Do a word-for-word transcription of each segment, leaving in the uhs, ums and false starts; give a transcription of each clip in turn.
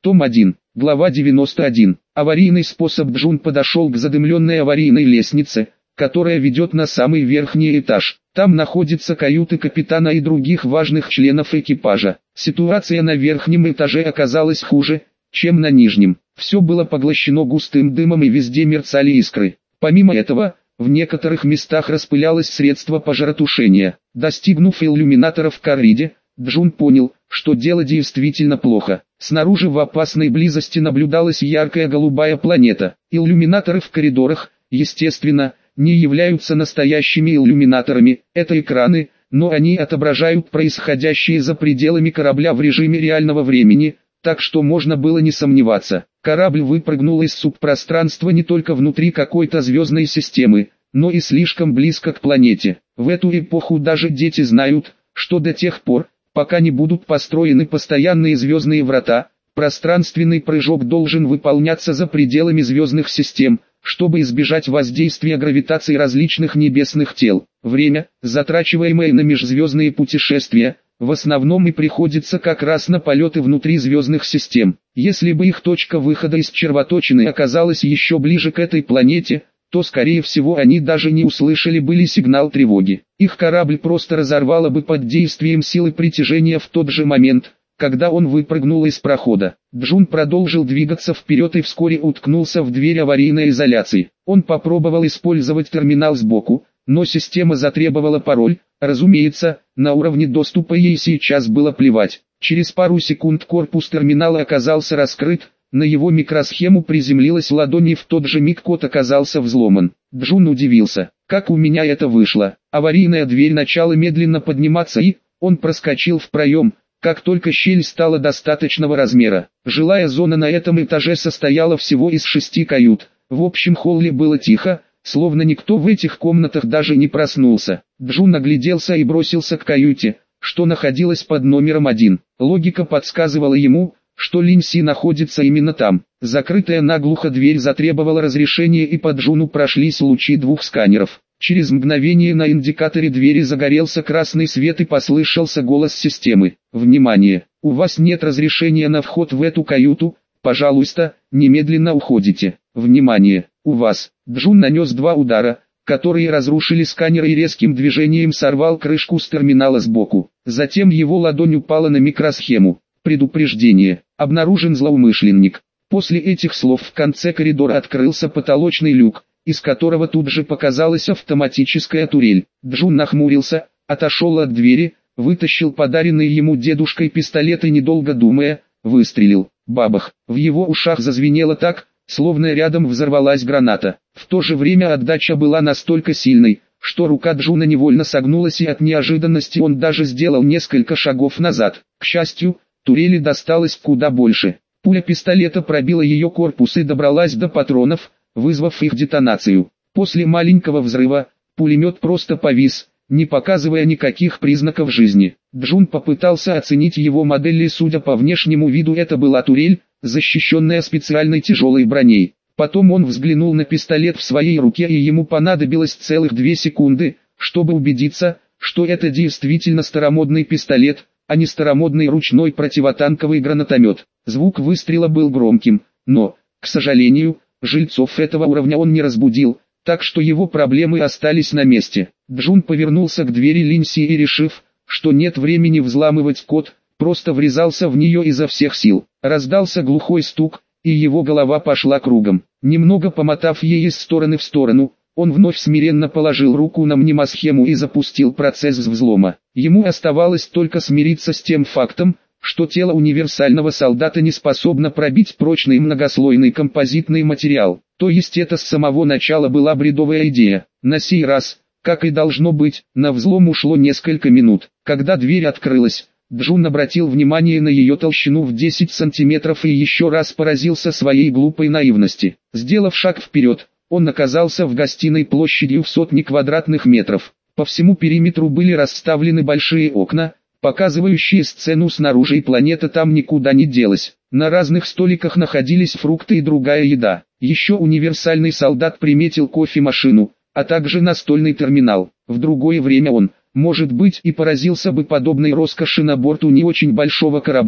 Том один, глава девяносто один. Аварийный способ. Джун подошел к задымленной аварийной лестнице, которая ведет на самый верхний этаж. Там находятся каюты капитана и других важных членов экипажа. Ситуация на верхнем этаже оказалась хуже, чем на нижнем. Все было поглощено густым дымом и везде мерцали искры. Помимо этого, в некоторых местах распылялось средство пожаротушения. Достигнув иллюминатора в коридоре, Джун понял, что дело действительно плохо. Снаружи в опасной близости наблюдалась яркая голубая планета. Иллюминаторы в коридорах, естественно, не являются настоящими иллюминаторами, это экраны, но они отображают происходящее за пределами корабля в режиме реального времени, так что можно было не сомневаться. Корабль выпрыгнул из субпространства не только внутри какой-то звездной системы, но и слишком близко к планете. В эту эпоху даже дети знают, что до тех пор, пока не будут построены постоянные звездные врата, пространственный прыжок должен выполняться за пределами звездных систем, чтобы избежать воздействия гравитации различных небесных тел. Время, затрачиваемое на межзвездные путешествия, в основном и приходится как раз на полеты внутри звездных систем. Если бы их точка выхода из червоточины оказалась еще ближе к этой планете, то скорее всего они даже не услышали бы сигнал тревоги. Их корабль просто разорвало бы под действием силы притяжения в тот же момент, когда он выпрыгнул из прохода. Джун продолжил двигаться вперед и вскоре уткнулся в дверь аварийной изоляции. Он попробовал использовать терминал сбоку, но система затребовала пароль. Разумеется, на уровне доступа ей сейчас было плевать. Через пару секунд корпус терминала оказался раскрыт, на его микросхему приземлилась ладонь и в тот же миг код оказался взломан. Джун удивился, как у меня это вышло. Аварийная дверь начала медленно подниматься и, он проскочил в проем, как только щель стала достаточного размера. Жилая зона на этом этаже состояла всего из шести кают. В общем холле было тихо, словно никто в этих комнатах даже не проснулся. Джун огляделся и бросился к каюте, что находилась под номером один. Логика подсказывала ему, что Линси находится именно там. Закрытая наглухо дверь затребовала разрешения, и по Джуну прошлись лучи двух сканеров. Через мгновение на индикаторе двери загорелся красный свет и послышался голос системы. «Внимание! У вас нет разрешения на вход в эту каюту, пожалуйста, немедленно уходите. Внимание! У вас!» Джун нанес два удара, которые разрушили сканер и резким движением сорвал крышку с терминала сбоку. Затем его ладонь упала на микросхему. Предупреждение. Обнаружен злоумышленник. После этих слов в конце коридора открылся потолочный люк, из которого тут же показалась автоматическая турель. Джун нахмурился, отошел от двери, вытащил подаренный ему дедушкой пистолет и, недолго думая, выстрелил. Бабах. В его ушах зазвенело так, словно рядом взорвалась граната. В то же время отдача была настолько сильной, что рука Джуна невольно согнулась, и от неожиданности он даже сделал несколько шагов назад. К счастью, турели досталось куда больше. Пуля пистолета пробила ее корпус и добралась до патронов, вызвав их детонацию. После маленького взрыва, пулемет просто повис, не показывая никаких признаков жизни. Джун попытался оценить его модель, и судя по внешнему виду это была турель, защищенная специальной тяжелой броней. Потом он взглянул на пистолет в своей руке, и ему понадобилось целых две секунды, чтобы убедиться, что это действительно старомодный пистолет, а не старомодный ручной противотанковый гранатомет. Звук выстрела был громким, но, к сожалению, жильцов этого уровня он не разбудил, так что его проблемы остались на месте. Джун повернулся к двери Линси и, решив, что нет времени взламывать код, просто врезался в нее изо всех сил. Раздался глухой стук, и его голова пошла кругом. Немного помотав ей из стороны в сторону, он вновь смиренно положил руку на мнемосхему и запустил процесс взлома. Ему оставалось только смириться с тем фактом, что тело универсального солдата не способно пробить прочный многослойный композитный материал. То есть это с самого начала была бредовая идея. На сей раз, как и должно быть, на взлом ушло несколько минут. Когда дверь открылась, Джун обратил внимание на ее толщину в десять сантиметров и еще раз поразился своей глупой наивности. Сделав шаг вперед, он оказался в гостиной площадью в сотни квадратных метров. По всему периметру были расставлены большие окна, показывающие сцену снаружи, и планета там никуда не делась. На разных столиках находились фрукты и другая еда. Еще универсальный солдат приметил кофемашину, а также настольный терминал. В другое время он, может быть, и поразился бы подобной роскоши на борту не очень большого корабля,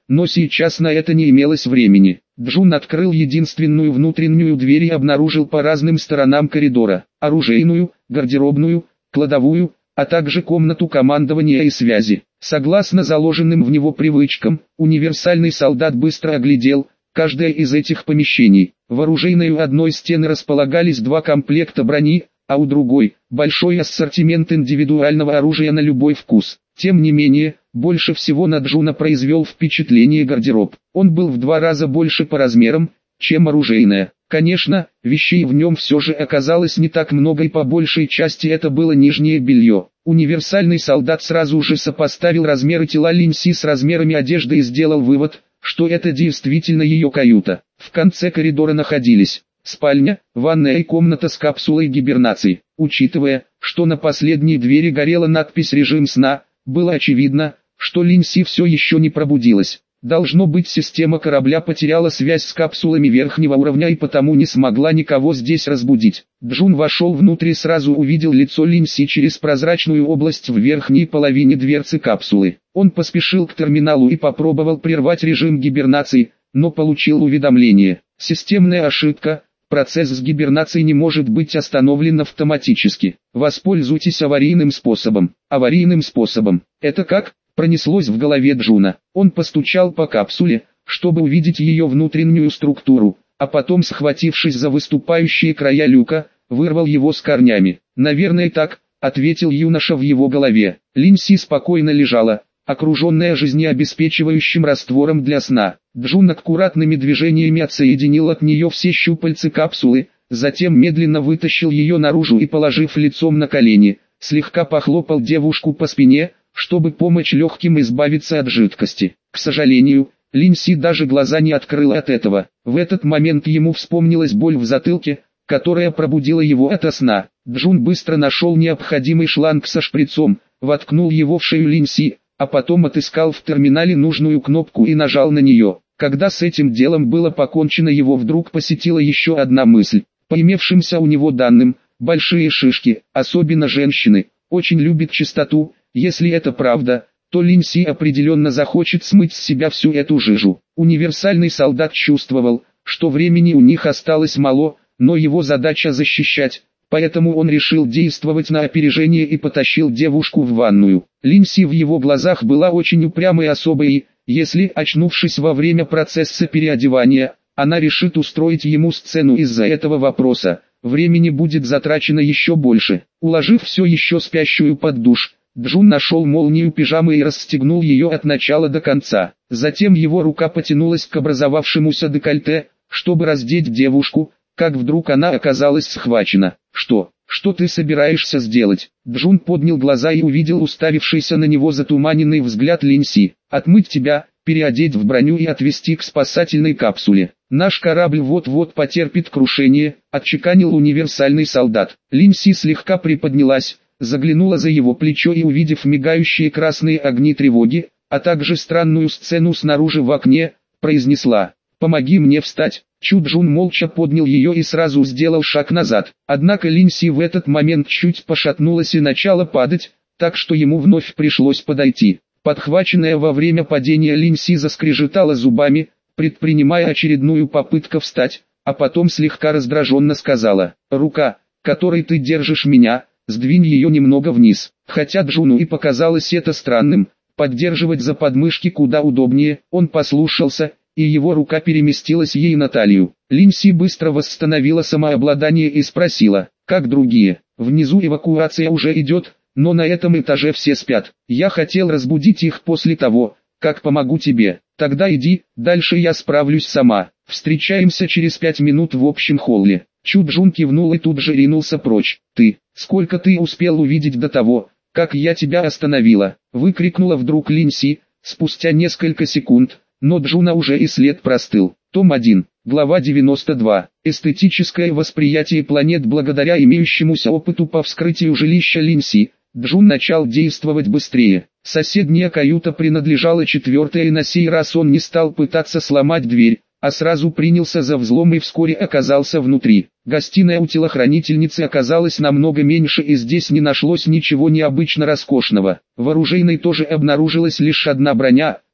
но сейчас на это не имелось времени. Джун открыл единственную внутреннюю дверь и обнаружил по разным сторонам коридора оружейную, гардеробную, кладовую, а также комнату командования и связи. Согласно заложенным в него привычкам, универсальный солдат быстро оглядел каждое из этих помещений. В оружейной у одной стены располагались два комплекта брони, а у другой – большой ассортимент индивидуального оружия на любой вкус. Тем не менее, больше всего на Джуна произвел впечатление гардероб. Он был в два раза больше по размерам, чем оружейная. Конечно, вещей в нем все же оказалось не так много, и по большей части это было нижнее белье. Универсальный солдат сразу же сопоставил размеры тела Линси с размерами одежды и сделал вывод, что это действительно ее каюта. В конце коридора находились спальня, ванная и комната с капсулой гибернации. Учитывая, что на последней двери горела надпись «Режим сна», было очевидно, что Линси все еще не пробудилась. Должно быть, система корабля потеряла связь с капсулами верхнего уровня и потому не смогла никого здесь разбудить. Джун вошел внутрь и сразу увидел лицо Линси через прозрачную область в верхней половине дверцы капсулы. Он поспешил к терминалу и попробовал прервать режим гибернации, но получил уведомление. Системная ошибка. Процесс с гибернацией не может быть остановлен автоматически. Воспользуйтесь аварийным способом. Аварийным способом. Это как? Пронеслось в голове Джуна. Он постучал по капсуле, чтобы увидеть ее внутреннюю структуру, а потом, схватившись за выступающие края люка, вырвал его с корнями. «Наверное так», — ответил юноша в его голове. Линси спокойно лежала, окруженная жизнеобеспечивающим раствором для сна. Джун аккуратными движениями отсоединил от нее все щупальцы капсулы, затем медленно вытащил ее наружу и, положив лицом на колени, слегка похлопал девушку по спине, чтобы помочь легким избавиться от жидкости. К сожалению, Линси даже глаза не открыла от этого. В этот момент ему вспомнилась боль в затылке, которая пробудила его ото сна. Джун быстро нашел необходимый шланг со шприцом, воткнул его в шею Линси, а потом отыскал в терминале нужную кнопку и нажал на нее. Когда с этим делом было покончено, его вдруг посетила еще одна мысль. По имевшимся у него данным, большие шишки, особенно женщины, очень любят чистоту. Если это правда, то Линси определенно захочет смыть с себя всю эту жижу. Универсальный солдат чувствовал, что времени у них осталось мало, но его задача защищать, поэтому он решил действовать на опережение и потащил девушку в ванную. Линси в его глазах была очень упрямой особой и, если, очнувшись во время процесса переодевания, она решит устроить ему сцену из-за этого вопроса, времени будет затрачено еще больше. Уложив все еще спящую под душ, Джун нашел молнию пижамы и расстегнул ее от начала до конца. Затем его рука потянулась к образовавшемуся декольте, чтобы раздеть девушку, как вдруг она оказалась схвачена. «Что? Что ты собираешься сделать?» Джун поднял глаза и увидел уставившийся на него затуманенный взгляд Линси. «Отмыть тебя, переодеть в броню и отвезти к спасательной капсуле. Наш корабль вот-вот потерпит крушение», — отчеканил универсальный солдат. Линси слегка приподнялась, заглянула за его плечо и, увидев мигающие красные огни тревоги, а также странную сцену снаружи в окне, произнесла: «Помоги мне встать». Чу Джун молча поднял ее и сразу сделал шаг назад. Однако Линси в этот момент чуть пошатнулась и начала падать, так что ему вновь пришлось подойти. Подхваченная во время падения Линси заскрежетала зубами, предпринимая очередную попытку встать, а потом слегка раздраженно сказала: «Рука, которой ты держишь меня, сдвинь ее немного вниз». Хотя Джуну и показалось это странным, поддерживать за подмышки куда удобнее, он послушался, и его рука переместилась ей на талию. Линси быстро восстановила самообладание и спросила: «Как другие? Внизу эвакуация уже идет, но на этом этаже все спят. Я хотел разбудить их после того, как помогу тебе. Тогда иди, дальше я справлюсь сама. Встречаемся через пять минут в общем холле». Чу Джун кивнул и тут же ринулся прочь. «Ты, сколько ты успел увидеть до того, как я тебя остановила?» — выкрикнула вдруг Линси, спустя несколько секунд, но Джуна уже и след простыл. Том один, глава девяносто два. Эстетическое восприятие планет. Благодаря имеющемуся опыту по вскрытию жилища Линси, Джун начал действовать быстрее. Соседняя каюта принадлежала четвертой, и на сей раз он не стал пытаться сломать дверь, а сразу принялся за взлом и вскоре оказался внутри. Гостиная у телохранительницы оказалась намного меньше, и здесь не нашлось ничего необычно роскошного. В оружейной тоже обнаружилась лишь одна броня,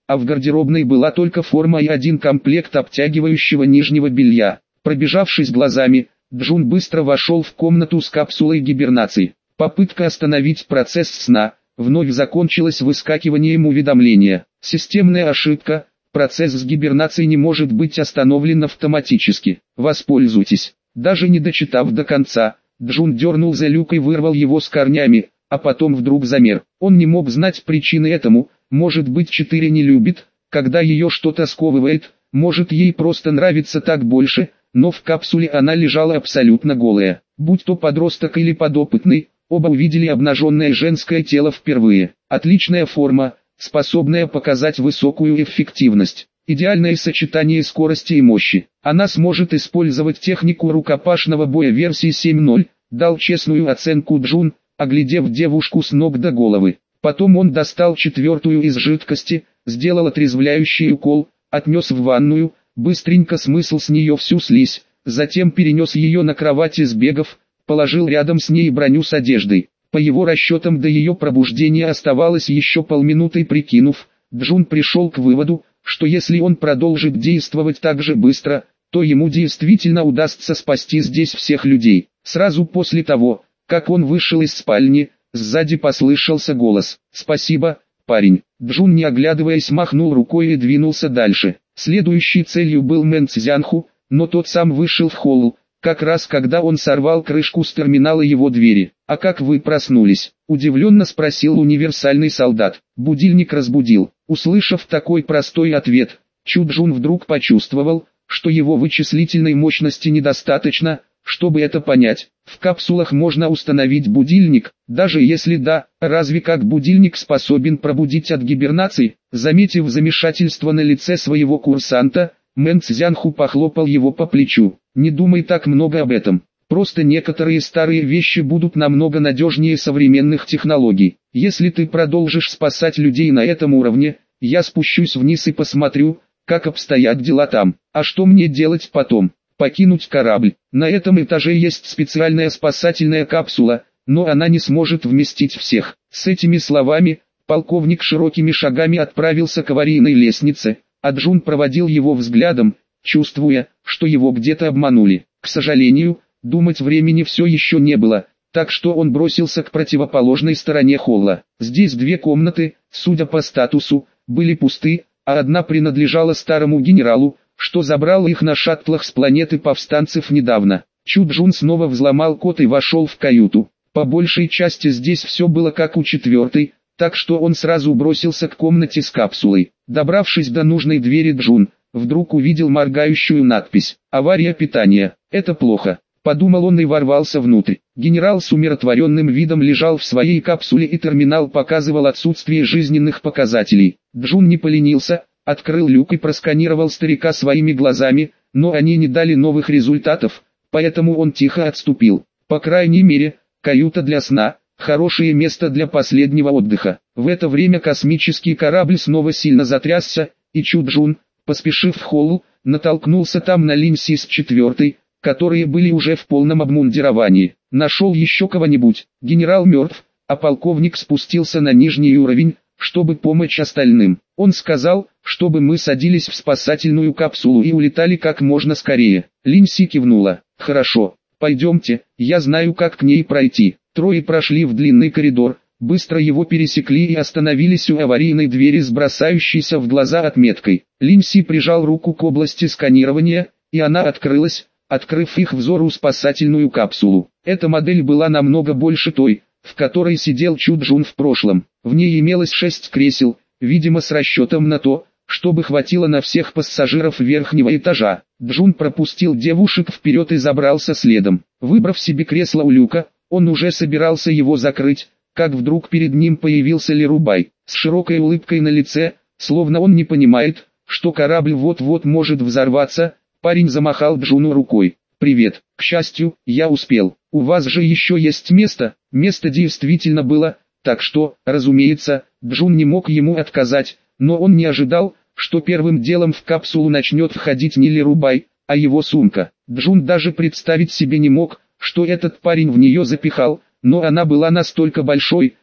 а в гардеробной была только форма и один комплект обтягивающего нижнего белья. Пробежавшись глазами, Джун быстро вошел в комнату с капсулой гибернации. Попытка остановить процесс сна вновь закончилась выскакиванием уведомления. Системная ошибка. Процесс с гибернацией не может быть остановлен автоматически. Воспользуйтесь. Даже не дочитав до конца, Джун дернул за люк и вырвал его с корнями, а потом вдруг замер. Он не мог знать причины этому. Может быть, четыре не любит, когда ее что-то сковывает, может ей просто нравится так больше, но в капсуле она лежала абсолютно голая. Будь то подросток или подопытный, оба увидели обнаженное женское тело впервые. Отличная форма, способная показать высокую эффективность. Идеальное сочетание скорости и мощи. Она сможет использовать технику рукопашного боя версии семь ноль, дал честную оценку Джун, оглядев девушку с ног до головы. Потом он достал четвертую из жидкости, сделал отрезвляющий укол, отнес в ванную, быстренько смысл с нее всю слизь, затем перенес ее на кровати сбегав, положил рядом с ней броню с одеждой. По его расчетам до ее пробуждения оставалось еще полминуты. Прикинув, Джун пришел к выводу, что если он продолжит действовать так же быстро, то ему действительно удастся спасти здесь всех людей. Сразу после того, как он вышел из спальни, сзади послышался голос. «Спасибо, парень». Джун, не оглядываясь, махнул рукой и двинулся дальше. Следующей целью был Мэн Цзянху, но тот сам вышел в холл, как раз когда он сорвал крышку с терминала его двери. «А как вы проснулись?» – удивленно спросил универсальный солдат. Будильник разбудил. Услышав такой простой ответ, Чу Джун вдруг почувствовал, что его вычислительной мощности недостаточно, чтобы это понять. В капсулах можно установить будильник, даже если да, разве как будильник способен пробудить от гибернации? Заметив замешательство на лице своего курсанта, Мэн Цзянху похлопал его по плечу. «Не думай так много об этом. Просто некоторые старые вещи будут намного надежнее современных технологий. Если ты продолжишь спасать людей на этом уровне, я спущусь вниз и посмотрю, как обстоят дела там. А что мне делать потом? Покинуть корабль. На этом этаже есть специальная спасательная капсула, но она не сможет вместить всех». С этими словами, полковник широкими шагами отправился к аварийной лестнице, а Джун проводил его взглядом, чувствуя, что его где-то обманули. К сожалению, думать времени все еще не было, так что он бросился к противоположной стороне холла. Здесь две комнаты, судя по статусу, были пусты, а одна принадлежала старому генералу, что забрал их на шаттлах с планеты повстанцев недавно. Чу Джун снова взломал код и вошел в каюту. По большей части здесь все было как у четвертой, так что он сразу бросился к комнате с капсулой. Добравшись до нужной двери, Джун вдруг увидел моргающую надпись «Авария питания». «Это плохо», — подумал он и ворвался внутрь. Генерал с умиротворенным видом лежал в своей капсуле и терминал показывал отсутствие жизненных показателей. Джун не поленился, открыл люк и просканировал старика своими глазами, но они не дали новых результатов, поэтому он тихо отступил. По крайней мере, каюта для сна – хорошее место для последнего отдыха. В это время космический корабль снова сильно затрясся, и Чу Джун, поспешив в холл, натолкнулся там на Линь Си с четвертой, которые были уже в полном обмундировании. «Нашел еще кого-нибудь?» Генерал мертв, а полковник спустился на нижний уровень, чтобы помочь остальным. Он сказал, чтобы мы садились в спасательную капсулу и улетали как можно скорее. Линь Си кивнула. «Хорошо, пойдемте, я знаю, как к ней пройти». Трое прошли в длинный коридор, быстро его пересекли и остановились у аварийной двери с бросающейся в глаза отметкой. Линь Си прижал руку к области сканирования, и она открылась, открыв их взору спасательную капсулу. Эта модель была намного больше той, в которой сидел Чу Джун в прошлом. В ней имелось шесть кресел, видимо с расчетом на то, чтобы хватило на всех пассажиров верхнего этажа. Джун пропустил девушек вперед и забрался следом. Выбрав себе кресло у люка, он уже собирался его закрыть, как вдруг перед ним появился Ли Рубай, с широкой улыбкой на лице, словно он не понимает, что корабль вот-вот может взорваться. Парень замахал Джуну рукой. «Привет, к счастью, я успел. У вас же еще есть место?» Место действительно было, так что, разумеется, Джун не мог ему отказать, но он не ожидал, что первым делом в капсулу начнет входить не Ли Рубай, а его сумка. Джун даже представить себе не мог, что этот парень в нее запихал, но она была настолько большой,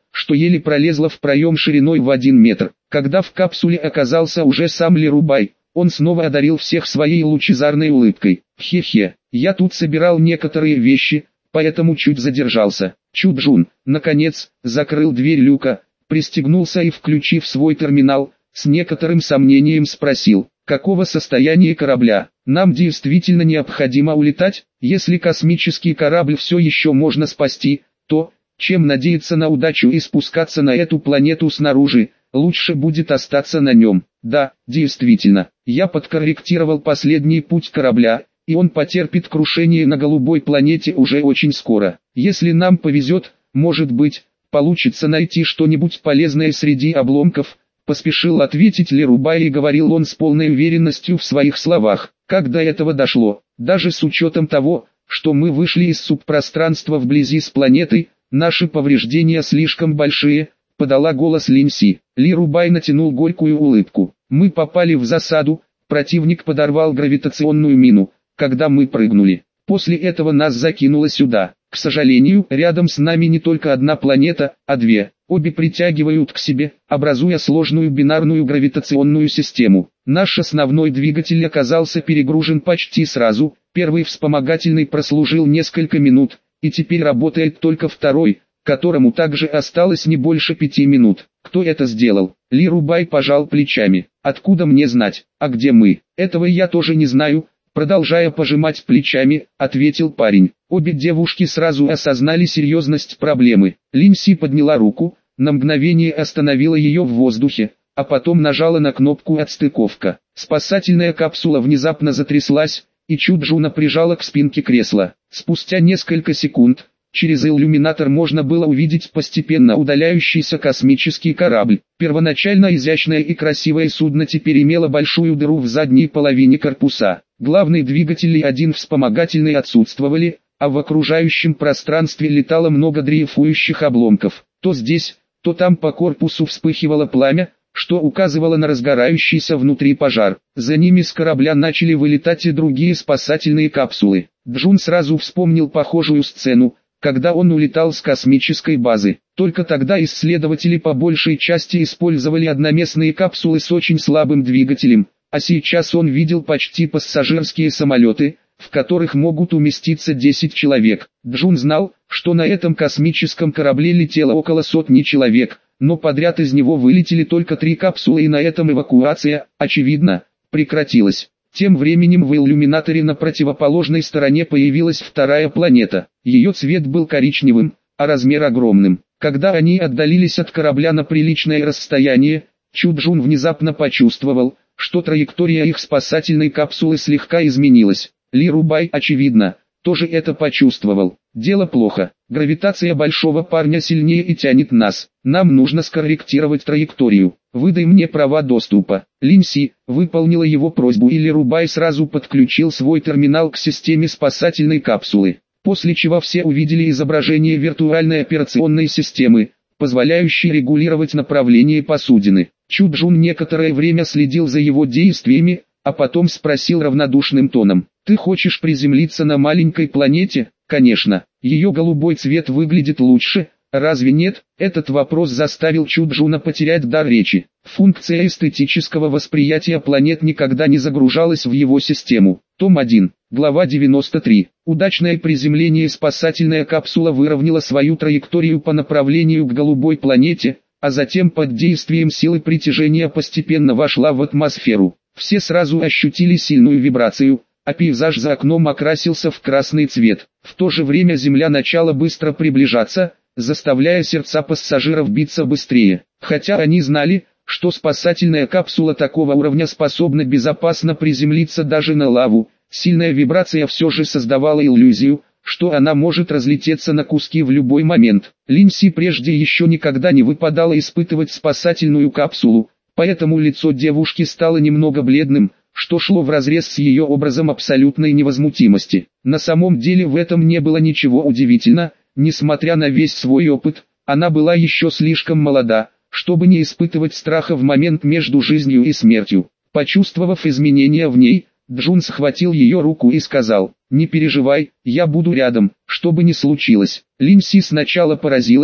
что еле пролезла в проем шириной в один метр. Когда в капсуле оказался уже сам Лирубай, он снова одарил всех своей лучезарной улыбкой. «Хе-хе, я тут собирал некоторые вещи, поэтому чуть задержался». Чуджун, наконец, закрыл дверь люка, пристегнулся и, включив свой терминал, с некоторым сомнением спросил: «Какого состояния корабля? Нам действительно необходимо улетать? Если космический корабль все еще можно спасти, то, чем надеяться на удачу и спускаться на эту планету снаружи, лучше будет остаться на нем». «Да, действительно, я подкорректировал последний путь корабля, и он потерпит крушение на голубой планете уже очень скоро. Если нам повезет, может быть, получится найти что-нибудь полезное среди обломков», поспешил ответить Лирубай, и говорил он с полной уверенностью в своих словах. «Как до этого дошло? Даже с учетом того, что мы вышли из субпространства вблизи с планетой, наши повреждения слишком большие», подала голос Линси. Лирубай натянул горькую улыбку. «Мы попали в засаду, противник подорвал гравитационную мину, когда мы прыгнули. После этого нас закинуло сюда. К сожалению, рядом с нами не только одна планета, а две. Обе притягивают к себе, образуя сложную бинарную гравитационную систему. Наш основной двигатель оказался перегружен почти сразу, первый вспомогательный прослужил несколько минут, и теперь работает только второй, которому также осталось не больше пяти минут. Кто это сделал?» Лирубай пожал плечами. «Откуда мне знать? А где мы? Этого я тоже не знаю». Продолжая пожимать плечами, ответил парень. Обе девушки сразу осознали серьезность проблемы. Линси подняла руку, на мгновение остановила ее в воздухе, а потом нажала на кнопку «Отстыковка». Спасательная капсула внезапно затряслась, и Чуджуна прижала к спинке кресла. Спустя несколько секунд, через иллюминатор можно было увидеть постепенно удаляющийся космический корабль. Первоначально изящное и красивое судно теперь имело большую дыру в задней половине корпуса. Главный двигатель и один вспомогательный отсутствовали, а в окружающем пространстве летало много дрейфующих обломков. То здесь, то там по корпусу вспыхивало пламя, что указывало на разгорающийся внутри пожар. За ними с корабля начали вылетать и другие спасательные капсулы. Джун сразу вспомнил похожую сцену, когда он улетал с космической базы. Только тогда исследователи по большей части использовали одноместные капсулы с очень слабым двигателем, а сейчас он видел почти пассажирские самолеты, в которых могут уместиться десять человек. Джун знал, что на этом космическом корабле летело около сотни человек, но подряд из него вылетели только три капсулы, и на этом эвакуация, очевидно, прекратилась. Тем временем в иллюминаторе на противоположной стороне появилась вторая планета. Ее цвет был коричневым, а размер огромным. Когда они отдалились от корабля на приличное расстояние, Чуджун внезапно почувствовал, что траектория их спасательной капсулы слегка изменилась. Лирубай, очевидно, тоже это почувствовал. «Дело плохо. Гравитация большого парня сильнее и тянет нас. Нам нужно скорректировать траекторию. Выдай мне права доступа». Линси выполнила его просьбу, и Лирубай сразу подключил свой терминал к системе спасательной капсулы. После чего все увидели изображение виртуальной операционной системы, позволяющей регулировать направление посудины. Чуджун некоторое время следил за его действиями, а потом спросил равнодушным тоном: «Ты хочешь приземлиться на маленькой планете?» «Конечно, ее голубой цвет выглядит лучше, разве нет?» Этот вопрос заставил Чуджуна потерять дар речи. Функция эстетического восприятия планет никогда не загружалась в его систему. Том один, глава девяносто три. Удачное приземление. Спасательная капсула выровняла свою траекторию по направлению к голубой планете, а затем под действием силы притяжения постепенно вошла в атмосферу. Все сразу ощутили сильную вибрацию, а пейзаж за окном окрасился в красный цвет. В то же время Земля начала быстро приближаться, заставляя сердца пассажиров биться быстрее. Хотя они знали, что спасательная капсула такого уровня способна безопасно приземлиться даже на лаву, сильная вибрация все же создавала иллюзию, что она может разлететься на куски в любой момент. Линси прежде еще никогда не выпадало испытывать спасательную капсулу, поэтому лицо девушки стало немного бледным, что шло вразрез с ее образом абсолютной невозмутимости. На самом деле в этом не было ничего удивительного, несмотря на весь свой опыт, она была еще слишком молода, чтобы не испытывать страха в момент между жизнью и смертью. Почувствовав изменения в ней, Джун схватил ее руку и сказал: «Не переживай, я буду рядом, что бы ни случилось». Линси сначала поразилась,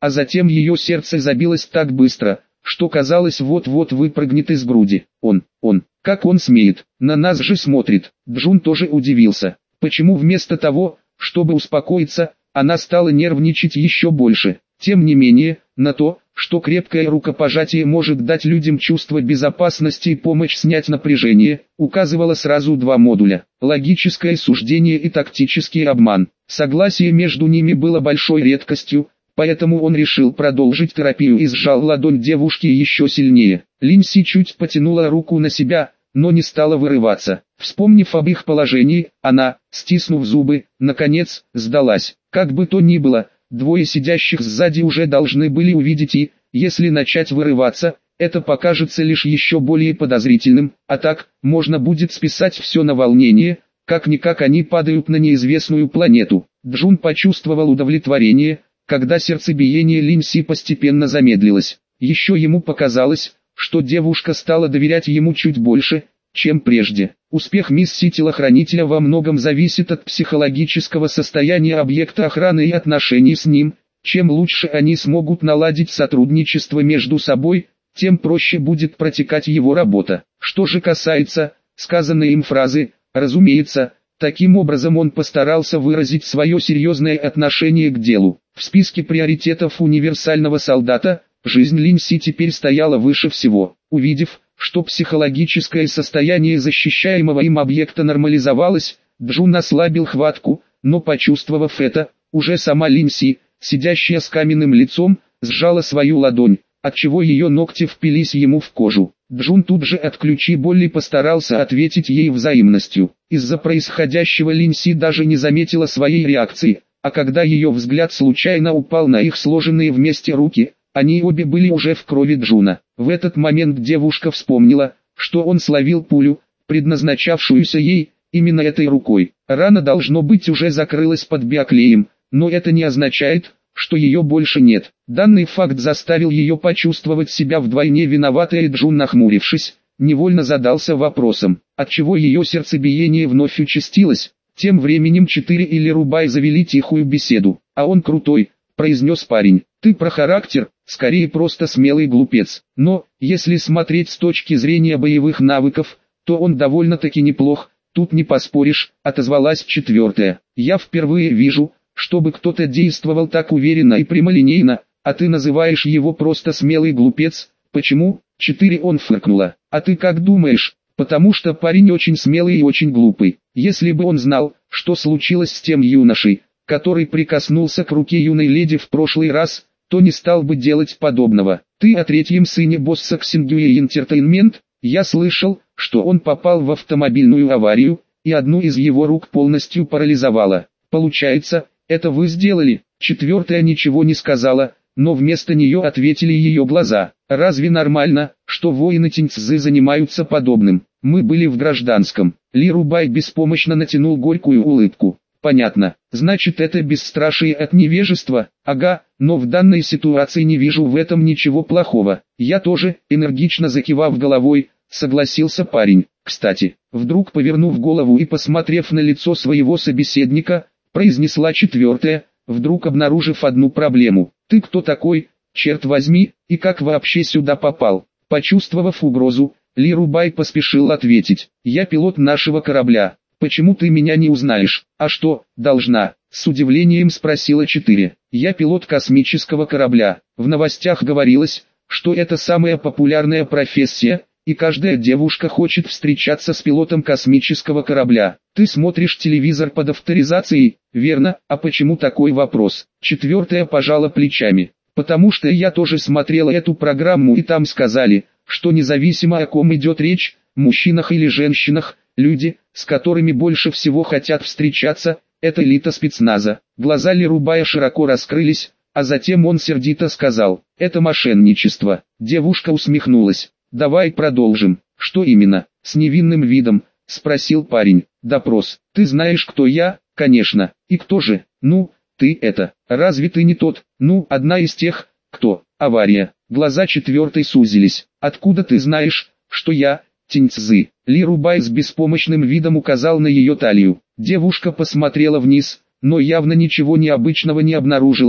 а затем ее сердце забилось так быстро, что казалось вот-вот выпрыгнет из груди. Он, он, как он смеет, на нас же смотрит. Джун тоже удивился, почему вместо того, чтобы успокоиться, она стала нервничать еще больше. Тем не менее, на то, что крепкое рукопожатие может дать людям чувство безопасности и помочь снять напряжение, указывало сразу два модуля: логическое суждение и тактический обман. Согласие между ними было большой редкостью, поэтому он решил продолжить терапию и сжал ладонь девушки еще сильнее. Линси чуть потянула руку на себя, но не стала вырываться. Вспомнив об их положении, она, стиснув зубы, наконец, сдалась. Как бы то ни было, двое сидящих сзади уже должны были увидеть и, если начать вырываться, это покажется лишь еще более подозрительным, а так, можно будет списать все на волнение, как-никак они падают на неизвестную планету. Джун почувствовал удовлетворение, когда сердцебиение Линси постепенно замедлилось. Еще ему показалось, что девушка стала доверять ему чуть больше, чем прежде. Успех миссии-телохранителя во многом зависит от психологического состояния объекта охраны и отношений с ним. Чем лучше они смогут наладить сотрудничество между собой, тем проще будет протекать его работа. Что же касается сказанной им фразы, разумеется, таким образом он постарался выразить свое серьезное отношение к делу. В списке приоритетов универсального солдата, жизнь Линси теперь стояла выше всего. Увидев, что психологическое состояние защищаемого им объекта нормализовалось, Джун ослабил хватку, но почувствовав это, уже сама Линси, сидящая с каменным лицом, сжала свою ладонь, отчего ее ногти впились ему в кожу. Джун тут же от ключи боли постарался ответить ей взаимностью. Из-за происходящего Линси даже не заметила своей реакции, а когда ее взгляд случайно упал на их сложенные вместе руки, они обе были уже в крови Джуна. В этот момент девушка вспомнила, что он словил пулю, предназначавшуюся ей, именно этой рукой. Рана должно быть уже закрылась под биоклеем, но это не означает, что ее больше нет. Данный факт заставил ее почувствовать себя вдвойне виноватой, и Джун, нахмурившись, невольно задался вопросом, отчего ее сердцебиение вновь участилось. Тем временем Четыре и Лирубай завели тихую беседу. «А он крутой», — произнес парень. «Ты про характер, скорее просто смелый глупец. Но, если смотреть с точки зрения боевых навыков, то он довольно-таки неплох, тут не поспоришь», — отозвалась Четвертая. «Я впервые вижу, чтобы кто-то действовал так уверенно и прямолинейно, а ты называешь его просто смелый глупец. Почему?» Четыре он фыркнула. «А ты как думаешь?» «Потому что парень очень смелый и очень глупый. Если бы он знал, что случилось с тем юношей, который прикоснулся к руке юной леди в прошлый раз, то не стал бы делать подобного. Ты о третьем сыне босса Xingyue Entertainment? Я слышал, что он попал в автомобильную аварию, и одну из его рук полностью парализовало. Получается, это вы сделали?» Четвертая ничего не сказала, но вместо нее ответили ее глаза. «Разве нормально, что воины Тиньцзы занимаются подобным? Мы были в гражданском». Лирубай беспомощно натянул горькую улыбку. «Понятно, значит это бесстрашие от невежества? Ага, но в данной ситуации не вижу в этом ничего плохого». «Я тоже», энергично закивав головой, согласился парень. «Кстати», вдруг повернув голову и посмотрев на лицо своего собеседника, произнесла Четвертая, вдруг обнаружив одну проблему. «Ты кто такой, черт возьми, и как вообще сюда попал?» Почувствовав угрозу, Лирубай поспешил ответить. «Я пилот нашего корабля. Почему ты меня не узнаешь?» «А что, должна?» С удивлением спросила Четыре. «Я пилот космического корабля. В новостях говорилось, что это самая популярная профессия, и каждая девушка хочет встречаться с пилотом космического корабля. Ты смотришь телевизор под авторизацией, верно? А почему такой вопрос?» Четвертая пожала плечами. «Потому что я тоже смотрела эту программу, и там сказали, что независимо о ком идет речь, мужчинах или женщинах, люди, с которыми больше всего хотят встречаться, это элита спецназа». Глаза Лирубая широко раскрылись, а затем он сердито сказал: «Это мошенничество». Девушка усмехнулась. «Давай продолжим». «Что именно?» — с невинным видом спросил парень. «Допрос. Ты знаешь, кто я?» «Конечно. И кто же?» «Ну, ты это. Разве ты не тот?» «Ну, одна из тех, кто...» «Авария». Глаза Четвертой сузились. «Откуда ты знаешь, что я Тиньцзы?» Лирубай с беспомощным видом указал на ее талию. Девушка посмотрела вниз, но явно ничего необычного не обнаружила,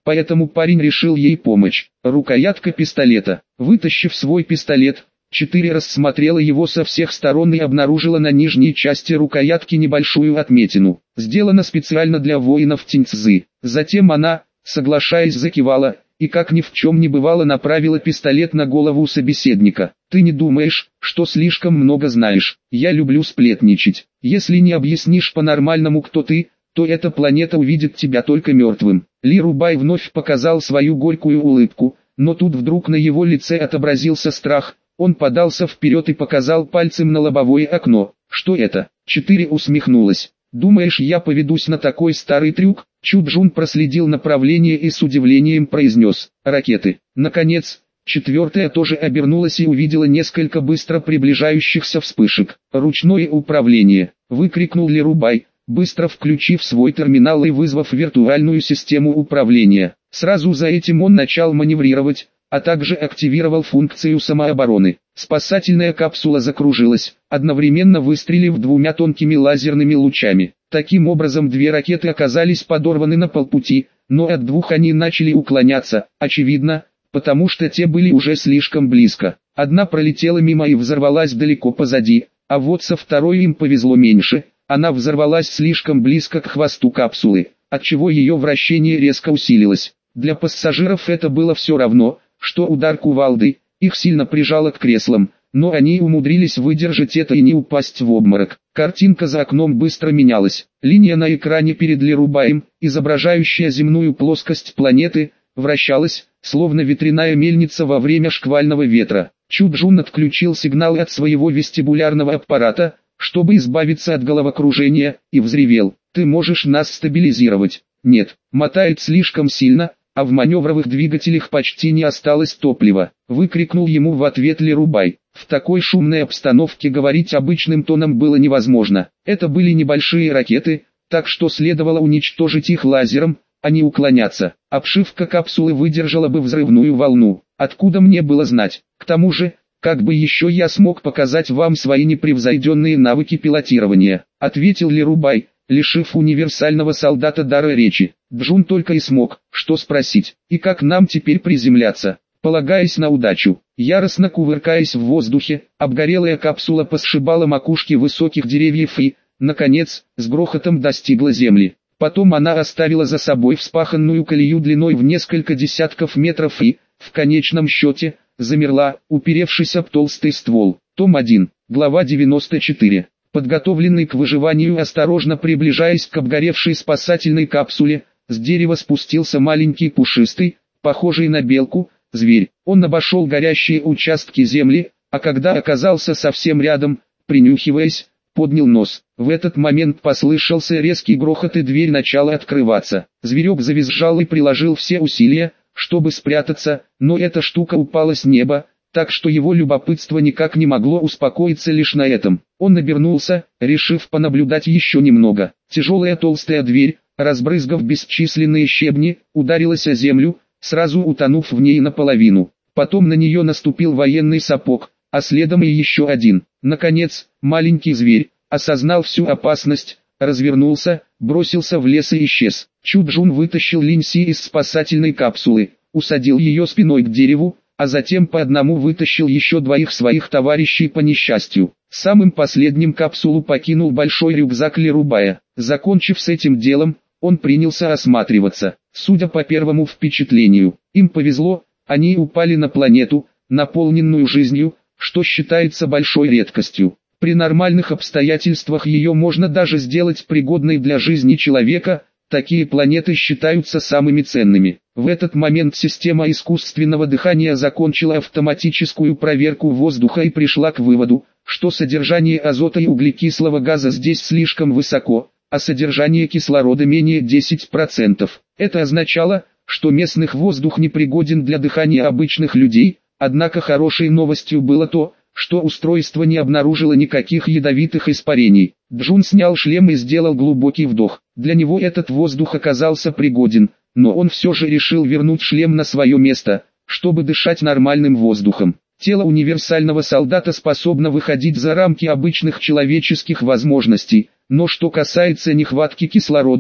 поэтому парень решил ей помочь. Рукоятка пистолета. Вытащив свой пистолет, четыре рассмотрела его со всех сторон и обнаружила на нижней части рукоятки небольшую отметину. Сделано специально для воинов Тиньцзы. Затем она, соглашаясь, закивала, и как ни в чем не бывало направила пистолет на голову собеседника. «Ты не думаешь, что слишком много знаешь? Я люблю сплетничать. Если не объяснишь по-нормальному, кто ты, то эта планета увидит тебя только мертвым». Ли Рубай вновь показал свою горькую улыбку, но тут вдруг на его лице отобразился страх. Он подался вперед и показал пальцем на лобовое окно. «Что это?» Четыре усмехнулась. «Думаешь, я поведусь на такой старый трюк?» Чу Джун проследил направление и с удивлением произнес: «Ракеты». Наконец, четвертая тоже обернулась и увидела несколько быстро приближающихся вспышек. «Ручное управление!» — выкрикнул Ли Рубай, быстро включив свой терминал и вызвав виртуальную систему управления. Сразу за этим он начал маневрировать, а также активировал функцию самообороны. Спасательная капсула закружилась, одновременно выстрелив двумя тонкими лазерными лучами. Таким образом две ракеты оказались подорваны на полпути, но от двух они начали уклоняться, очевидно, потому что те были уже слишком близко. Одна пролетела мимо и взорвалась далеко позади, а вот со второй им повезло меньше, она взорвалась слишком близко к хвосту капсулы, отчего ее вращение резко усилилось. Для пассажиров это было все равно, что удар кувалды, их сильно прижало к креслам, но они умудрились выдержать это и не упасть в обморок. Картинка за окном быстро менялась. Линия на экране перед Ли Рубаем, изображающая земную плоскость планеты, вращалась, словно ветряная мельница во время шквального ветра. Чу Джун отключил сигналы от своего вестибулярного аппарата, чтобы избавиться от головокружения, и взревел: «Ты можешь нас стабилизировать?» «Нет, мотает слишком сильно, а в маневровых двигателях почти не осталось топлива», — выкрикнул ему в ответ Ли Рубай. В такой шумной обстановке говорить обычным тоном было невозможно. Это были небольшие ракеты, так что следовало уничтожить их лазером, а не уклоняться. Обшивка капсулы выдержала бы взрывную волну. Откуда мне было знать? К тому же, как бы еще я смог показать вам свои непревзойденные навыки пилотирования, ответил Ли Рубай, лишив универсального солдата дара речи. Джун только и смог, что спросить: «И как нам теперь приземляться?» Полагаясь на удачу, яростно кувыркаясь в воздухе, обгорелая капсула посшибала макушки высоких деревьев и, наконец, с грохотом достигла земли. Потом она оставила за собой вспаханную колею длиной в несколько десятков метров и, в конечном счете, замерла, уперевшись об толстый ствол. Том один, глава девяносто четыре. Подготовленный к выживанию, осторожно приближаясь к обгоревшей спасательной капсуле, с дерева спустился маленький пушистый, похожий на белку, зверь. Он обошел горящие участки земли, а когда оказался совсем рядом, принюхиваясь, поднял нос. В этот момент послышался резкий грохот и дверь начала открываться. Зверек завизжал и приложил все усилия, чтобы спрятаться, но эта штука упала с неба, так что его любопытство никак не могло успокоиться лишь на этом. Он обернулся, решив понаблюдать еще немного. Тяжелая толстая дверь, разбрызгав бесчисленные щебни, ударилась о землю, сразу утонув в ней наполовину. Потом на нее наступил военный сапог, а следом и еще один. Наконец, маленький зверь, осознав всю опасность, развернулся, бросился в лес и исчез. Чу Джун вытащил Линси из спасательной капсулы, усадил ее спиной к дереву, а затем по одному вытащил еще двоих своих товарищей по несчастью. Самым последним капсулу покинул большой рюкзак Ли Рубая. Закончив с этим делом, он принялся осматриваться. Судя по первому впечатлению, им повезло, они упали на планету, наполненную жизнью, что считается большой редкостью. При нормальных обстоятельствах ее можно даже сделать пригодной для жизни человека, такие планеты считаются самыми ценными. В этот момент система искусственного дыхания закончила автоматическую проверку воздуха и пришла к выводу, что содержание азота и углекислого газа здесь слишком высоко, а содержание кислорода менее десяти процентов. Это означало, что местный воздух непригоден для дыхания обычных людей, однако хорошей новостью было то, что устройство не обнаружило никаких ядовитых испарений. Джун снял шлем и сделал глубокий вдох. Для него этот воздух оказался пригоден, но он все же решил вернуть шлем на свое место, чтобы дышать нормальным воздухом. Тело универсального солдата способно выходить за рамки обычных человеческих возможностей, но что касается нехватки кислорода,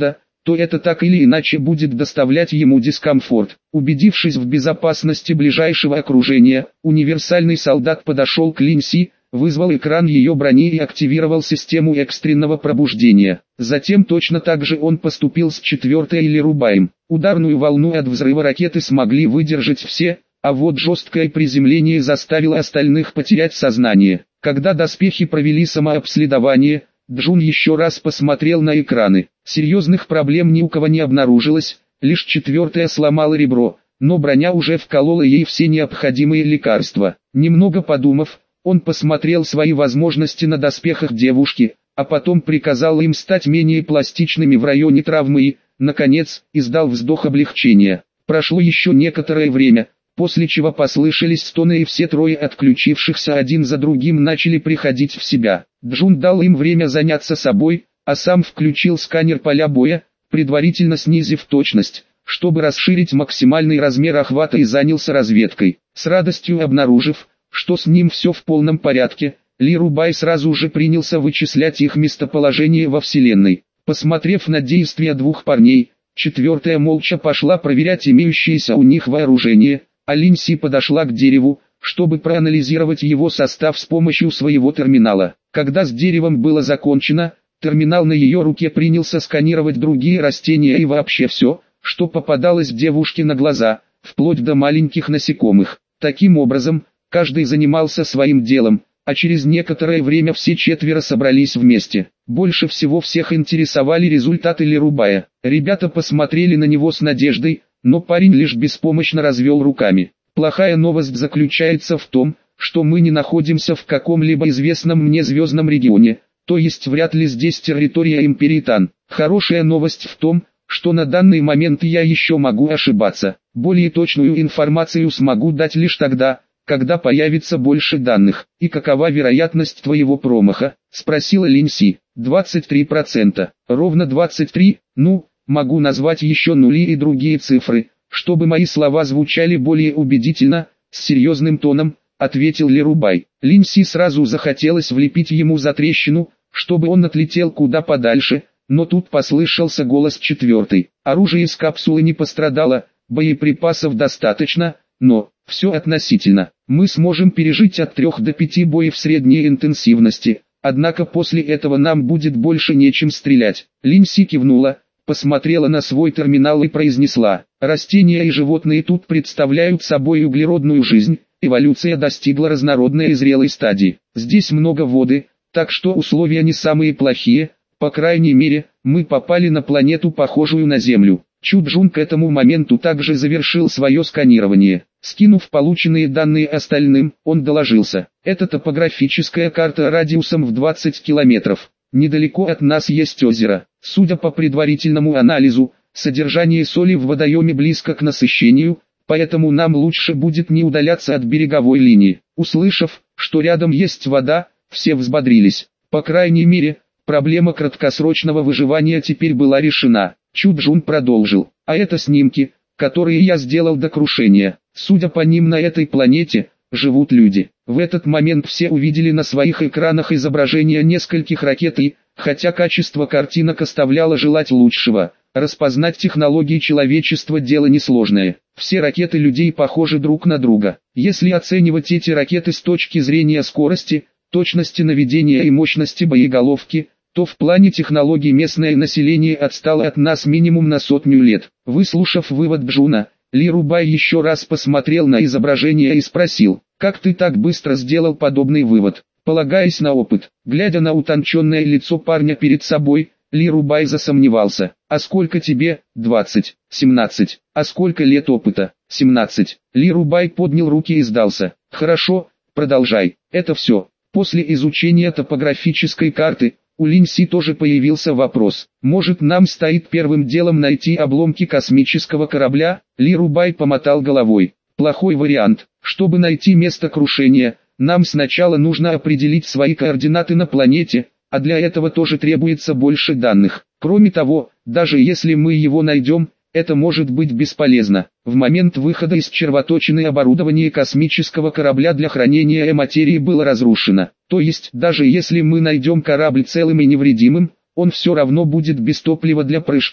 то это так или иначе будет доставлять ему дискомфорт. Убедившись в безопасности ближайшего окружения, универсальный солдат подошел к Линси, вызвал экран ее брони и активировал систему экстренного пробуждения. Затем точно так же он поступил с четвертой Лирубаем. Ударную волну от взрыва ракеты смогли выдержать все, а вот жесткое приземление заставило остальных потерять сознание. Когда доспехи провели самообследование, Джун еще раз посмотрел на экраны. Серьезных проблем ни у кого не обнаружилось, лишь четвертая сломала ребро, но броня уже вколола ей все необходимые лекарства. Немного подумав, он посмотрел свои возможности на доспехах девушки, а потом приказал им стать менее пластичными в районе травмы и, наконец, издал вздох облегчения. Прошло еще некоторое время, после чего послышались стоны и все трое отключившихся один за другим начали приходить в себя. Джун дал им время заняться собой, а сам включил сканер поля боя, предварительно снизив точность, чтобы расширить максимальный размер охвата и занялся разведкой. С радостью обнаружив, что с ним все в полном порядке, Лирубай сразу же принялся вычислять их местоположение во Вселенной. Посмотрев на действия двух парней, четвертая молча пошла проверять имеющееся у них вооружение, а Линси подошла к дереву, чтобы проанализировать его состав с помощью своего терминала. Когда с деревом было закончено, терминал на ее руке принялся сканировать другие растения и вообще все, что попадалось девушке на глаза, вплоть до маленьких насекомых. Таким образом, каждый занимался своим делом, а через некоторое время все четверо собрались вместе. Больше всего всех интересовали результаты Лирубая. Ребята посмотрели на него с надеждой, но парень лишь беспомощно развел руками. Плохая новость заключается в том, что мы не находимся в каком-либо известном мне звездном регионе, то есть вряд ли здесь территория Империи Тан. Хорошая новость в том, что на данный момент я еще могу ошибаться. Более точную информацию смогу дать лишь тогда, когда появится больше данных. И какова вероятность твоего промаха? Спросила Линси. двадцать три процента. Ровно двадцать три, ну, могу назвать еще нули и другие цифры, чтобы мои слова звучали более убедительно, с серьезным тоном, ответил Лирубай. Линси сразу захотелось влепить ему за трещину, чтобы он отлетел куда подальше, но тут послышался голос четвертой. Оружие из капсулы не пострадало, боеприпасов достаточно, но все относительно. Мы сможем пережить от трех до пяти боев средней интенсивности, однако после этого нам будет больше нечем стрелять. Линси кивнула, посмотрела на свой терминал и произнесла: растения и животные тут представляют собой углеродную жизнь, эволюция достигла разнородной и зрелой стадии. Здесь много воды, так что условия не самые плохие, по крайней мере, мы попали на планету, похожую на Землю. Чуджун к этому моменту также завершил свое сканирование. Скинув полученные данные остальным, он доложился: это топографическая карта радиусом в двадцать километров. Недалеко от нас есть озеро. Судя по предварительному анализу, содержание соли в водоеме близко к насыщению, поэтому нам лучше будет не удаляться от береговой линии. Услышав, что рядом есть вода, все взбодрились. По крайней мере, проблема краткосрочного выживания теперь была решена. Чуджун продолжил: а это снимки, которые я сделал до крушения. Судя по ним, на этой планете живут люди. В этот момент все увидели на своих экранах изображения нескольких ракет и, хотя качество картинок оставляло желать лучшего, распознать технологии человечества дело несложное. Все ракеты людей похожи друг на друга. Если оценивать эти ракеты с точки зрения скорости, точности наведения и мощности боеголовки, то в плане технологий местное население отстало от нас минимум на сотню лет. Выслушав вывод Джуна, Лирубай еще раз посмотрел на изображение и спросил: как ты так быстро сделал подобный вывод? Полагаясь на опыт, глядя на утонченное лицо парня перед собой, Лирубай засомневался. А сколько тебе? двадцать, семнадцать. А сколько лет опыта? семнадцать. Лирубай поднял руки и сдался. Хорошо, продолжай. Это все. После изучения топографической карты, у Линси тоже появился вопрос: может, нам стоит первым делом найти обломки космического корабля? Лирубай помотал головой. Плохой вариант. Чтобы найти место крушения, нам сначала нужно определить свои координаты на планете, а для этого тоже требуется больше данных. Кроме того, даже если мы его найдем, это может быть бесполезно. В момент выхода из червоточины оборудование космического корабля для хранения материи было разрушено. То есть, даже если мы найдем корабль целым и невредимым, он все равно будет без топлива для прыжков.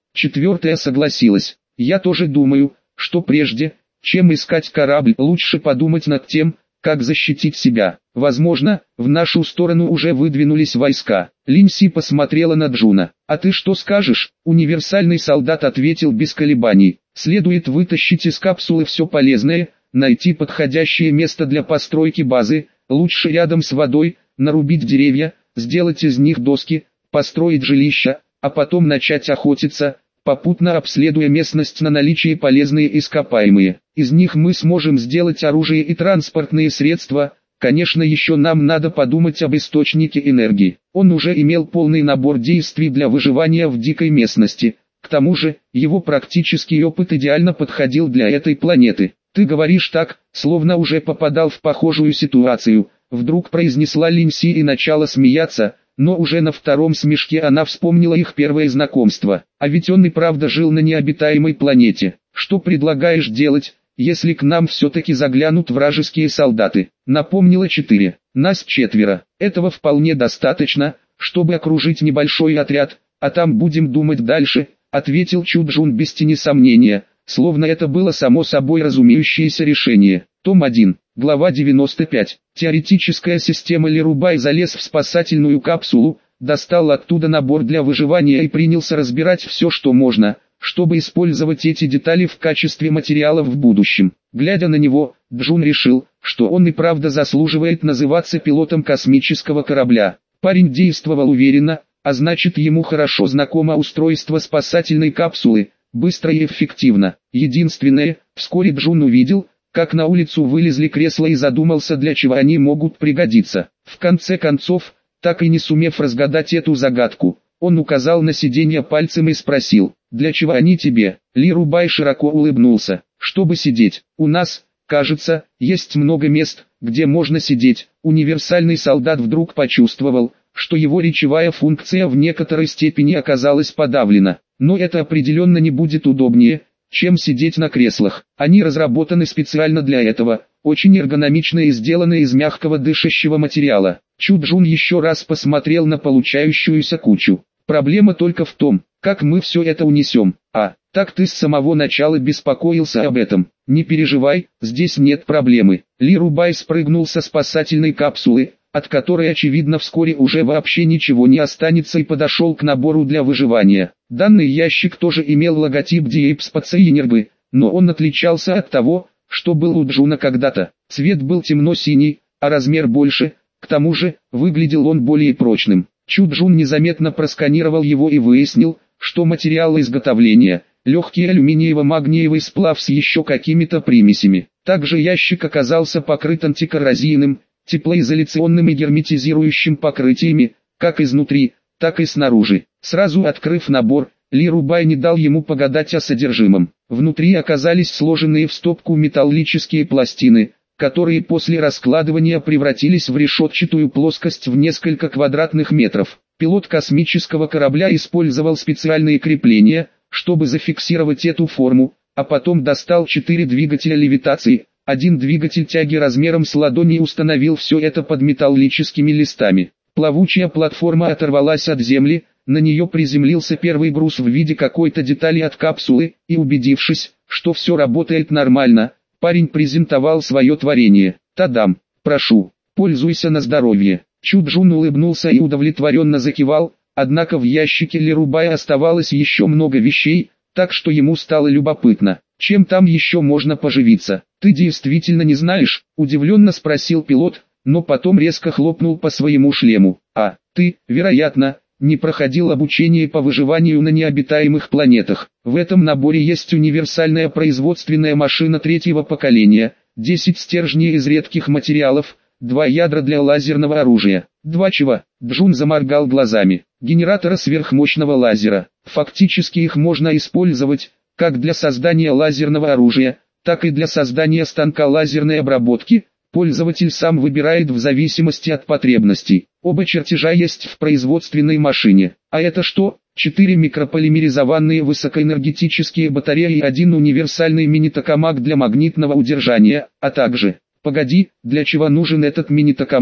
Четвертая согласилась. Я тоже думаю, что прежде, чем искать корабль, лучше подумать над тем, как защитить себя. Возможно, в нашу сторону уже выдвинулись войска. Линси посмотрела на Джуна. «А ты что скажешь?» Универсальный солдат ответил без колебаний. «Следует вытащить из капсулы все полезное, найти подходящее место для постройки базы, лучше рядом с водой, нарубить деревья, сделать из них доски, построить жилища, а потом начать охотиться, попутно обследуя местность на наличие полезные ископаемые. Из них мы сможем сделать оружие и транспортные средства. Конечно, еще нам надо подумать об источнике энергии». Он уже имел полный набор действий для выживания в дикой местности. К тому же, его практический опыт идеально подходил для этой планеты. «Ты говоришь так, словно уже попадал в похожую ситуацию», вдруг произнесла Линси и начала смеяться, но уже на втором смешке она вспомнила их первое знакомство. А ведь он и правда жил на необитаемой планете. «Что предлагаешь делать, если к нам все-таки заглянут вражеские солдаты?» Напомнила четыре. «Нас четверо. Этого вполне достаточно, чтобы окружить небольшой отряд, а там будем думать дальше», ответил Чуджун без тени сомнения, словно это было само собой разумеющееся решение. Том один, глава девяносто пять. Теоретическая система Лирубай залез в спасательную капсулу, достал оттуда набор для выживания и принялся разбирать все, что можно, чтобы использовать эти детали в качестве материалов в будущем. Глядя на него, Джун решил, что он и правда заслуживает называться пилотом космического корабля. Парень действовал уверенно, а значит, ему хорошо знакомо устройство спасательной капсулы, быстро и эффективно. Единственное, вскоре Джун увидел, как на улицу вылезли кресла и задумался, для чего они могут пригодиться. В конце концов, так и не сумев разгадать эту загадку, он указал на сиденье пальцем и спросил: «Для чего они тебе?» Лирубай широко улыбнулся. «Чтобы сидеть. У нас, кажется, есть много мест, где можно сидеть». Универсальный солдат вдруг почувствовал, что его речевая функция в некоторой степени оказалась подавлена. Но это определенно не будет удобнее, чем сидеть на креслах. Они разработаны специально для этого, очень эргономично и сделаны из мягкого дышащего материала. Чуджун еще раз посмотрел на получающуюся кучу. «Проблема только в том, как мы все это унесем. А, так ты с самого начала беспокоился об этом. Не переживай, здесь нет проблемы». Лирубай спрыгнул со спасательной капсулы, от которой очевидно вскоре уже вообще ничего не останется, и подошел к набору для выживания. Данный ящик тоже имел логотип Диэпспацейнербы, но он отличался от того, что был у Джуна когда-то. Цвет был темно-синий, а размер больше, к тому же, выглядел он более прочным. Чуджун незаметно просканировал его и выяснил, что материал изготовления – легкий алюминиево-магниевый сплав с еще какими-то примесями. Также ящик оказался покрыт антикоррозийным, теплоизоляционным и герметизирующим покрытиями, как изнутри, так и снаружи. Сразу открыв набор, Лирубай не дал ему погадать о содержимом. Внутри оказались сложенные в стопку металлические пластины, которые после раскладывания превратились в решетчатую плоскость в несколько квадратных метров. Пилот космического корабля использовал специальные крепления, чтобы зафиксировать эту форму, а потом достал четыре двигателя левитации. Один двигатель тяги размером с ладони установил все это под металлическими листами. Плавучая платформа оторвалась от земли, на нее приземлился первый груз в виде какой-то детали от капсулы, и убедившись, что все работает нормально, парень презентовал свое творение. «Тадам, прошу, пользуйся на здоровье». Чуджун улыбнулся и удовлетворенно закивал, однако в ящике Лирубая оставалось еще много вещей, так что ему стало любопытно, чем там еще можно поживиться. «Ты действительно не знаешь?» – удивленно спросил пилот, но потом резко хлопнул по своему шлему. «А, ты, вероятно, не проходил обучение по выживанию на необитаемых планетах. В этом наборе есть универсальная производственная машина третьего поколения, десять стержней из редких материалов, два ядра для лазерного оружия». «Два чего?» – Джун заморгал глазами. «Генератора сверхмощного лазера. Фактически их можно использовать, как для создания лазерного оружия, так и для создания станка лазерной обработки. Пользователь сам выбирает в зависимости от потребностей. Оба чертежа есть в производственной машине. А это что? Четыре микрополимеризованные высокоэнергетические батареи и один универсальный мини-токамак для магнитного удержания, а также... Погоди, для чего нужен этот мини-токамак?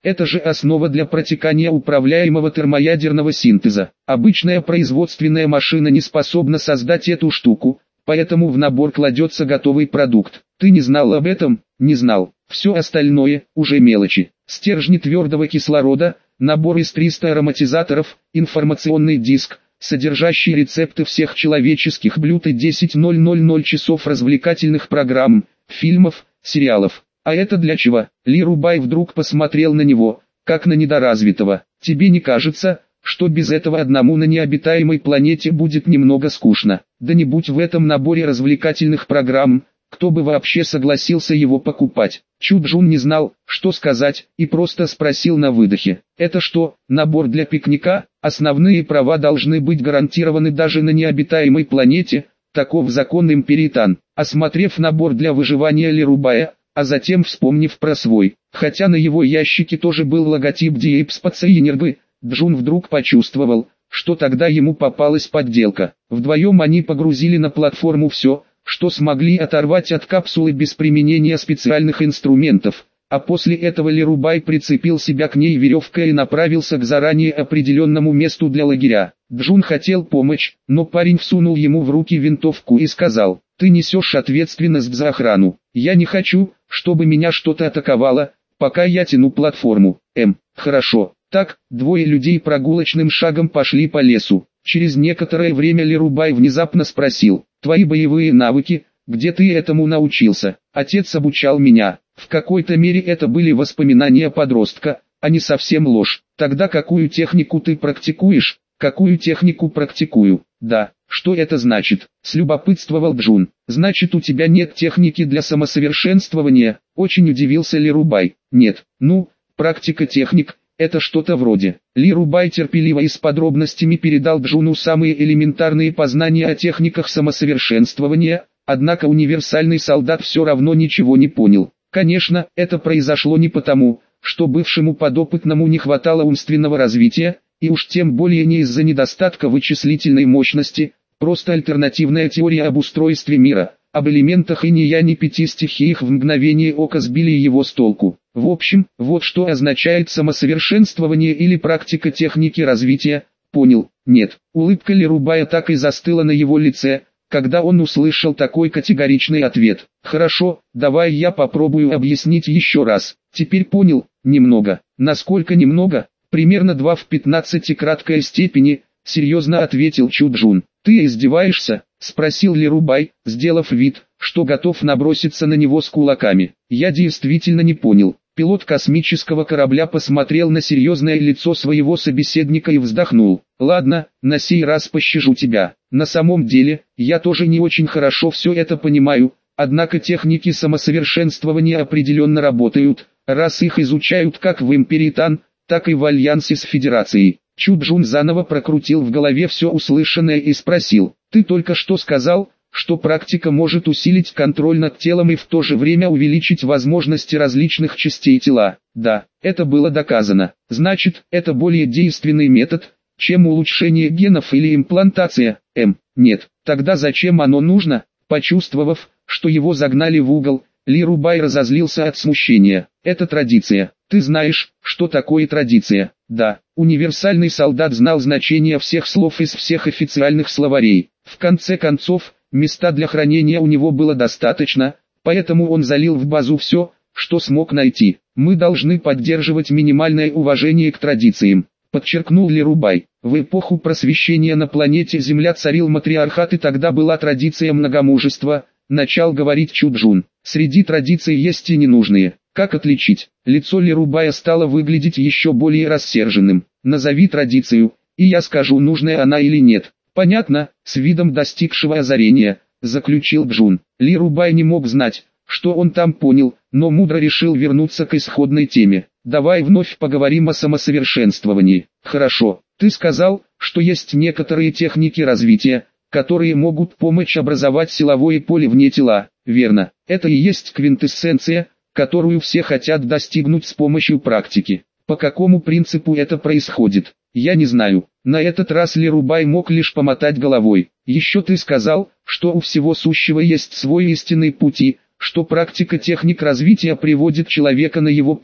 Это же основа для протекания управляемого термоядерного синтеза. Обычная производственная машина не способна создать эту штуку, поэтому в набор кладется готовый продукт. Ты не знал об этом? Не знал. Все остальное – уже мелочи. Стержни твердого кислорода, набор из триста ароматизаторов, информационный диск, содержащий рецепты всех человеческих блюд и десять тысяч часов развлекательных программ, фильмов, сериалов. А это для чего? Ли Рубай вдруг посмотрел на него, как на недоразвитого. Тебе не кажется, что без этого одному на необитаемой планете будет немного скучно? Да не будь в этом наборе развлекательных программ, кто бы вообще согласился его покупать? Чу Джун не знал, что сказать, и просто спросил на выдохе. Это что, набор для пикника? Основные права должны быть гарантированы даже на необитаемой планете, таков закон Империи Тан. Осмотрев набор для выживания Ли Рубая, а затем вспомнив про свой, хотя на его ящике тоже был логотип Диэпспацинерго, Джун вдруг почувствовал, что тогда ему попалась подделка. Вдвоем они погрузили на платформу все, что смогли оторвать от капсулы без применения специальных инструментов, а после этого Ли Рубай прицепил себя к ней веревкой и направился к заранее определенному месту для лагеря. Джун хотел помочь, но парень всунул ему в руки винтовку и сказал: «Ты несешь ответственность за охрану. Я не хочу, чтобы меня что-то атаковало, пока я тяну платформу». Эм, хорошо. Так, двое людей прогулочным шагом пошли по лесу. Через некоторое время Ли Рубай внезапно спросил: «Твои боевые навыки, где ты этому научился?» «Отец обучал меня». В какой-то мере это были воспоминания подростка, а не совсем ложь. «Тогда какую технику ты практикуешь?» «Какую технику практикую?» «Да, что это значит?» — слюбопытствовал Джун. «Значит, у тебя нет техники для самосовершенствования?» — очень удивился Ли Рубай. «Нет, ну, практика техник — это что-то вроде». Ли Рубай терпеливо и с подробностями передал Джуну самые элементарные познания о техниках самосовершенствования, однако универсальный солдат все равно ничего не понял. Конечно, это произошло не потому, что бывшему подопытному не хватало умственного развития, и уж тем более не из-за недостатка вычислительной мощности, просто альтернативная теория об устройстве мира, об элементах инь-янь и пяти стихиях в мгновение ока сбили его с толку. В общем, вот что означает самосовершенствование или практика техники развития. Понял? Нет. Улыбка Ли Рубая так и застыла на его лице, когда он услышал такой категоричный ответ. «Хорошо, давай я попробую объяснить еще раз. Теперь понял? Немного». «Насколько немного?» «Примерно два в пятнадцати краткой степени», — серьезно ответил Чу Джун. «Ты издеваешься?» — спросил Ли Рубай, сделав вид, что готов наброситься на него с кулаками. «Я действительно не понял». Пилот космического корабля посмотрел на серьезное лицо своего собеседника и вздохнул. «Ладно, на сей раз пощажу тебя. На самом деле, я тоже не очень хорошо все это понимаю, однако техники самосовершенствования определенно работают, раз их изучают как в Империи Тан, так и в альянсе с Федерацией». Чу Джун заново прокрутил в голове все услышанное и спросил: «Ты только что сказал, что практика может усилить контроль над телом и в то же время увеличить возможности различных частей тела?» «Да, это было доказано. Значит, это более действенный метод, чем улучшение генов или имплантация?» «Эм, нет. Тогда зачем оно нужно?» Почувствовав, что его загнали в угол, Ли Рубай разозлился от смущения. «Это традиция. Ты знаешь, что такое традиция?» «Да». Универсальный солдат знал значение всех слов из всех официальных словарей. В конце концов, места для хранения у него было достаточно, поэтому он залил в базу все, что смог найти. «Мы должны поддерживать минимальное уважение к традициям», подчеркнул Ли Рубай. В эпоху просвещения на планете Земля царил матриархат, и тогда была традиция многомужества, начал говорить Чу Джун. Среди традиций есть и ненужные. Как отличить? Лицо Ли Рубая стало выглядеть еще более рассерженным. «Назови традицию, и я скажу, нужная она или нет». «Понятно», — с видом достигшего озарения, заключил Джун. Ли Рубай не мог знать, что он там понял, но мудро решил вернуться к исходной теме. «Давай вновь поговорим о самосовершенствовании». «Хорошо, ты сказал, что есть некоторые техники развития, которые могут помочь образовать силовое поле вне тела, верно? Это и есть квинтэссенция, которую все хотят достигнуть с помощью практики. По какому принципу это происходит? Я не знаю». На этот раз Ли Рубай мог лишь помотать головой. «Еще ты сказал, что у всего сущего есть свой истинный путь и, что практика техник развития приводит человека на его путь,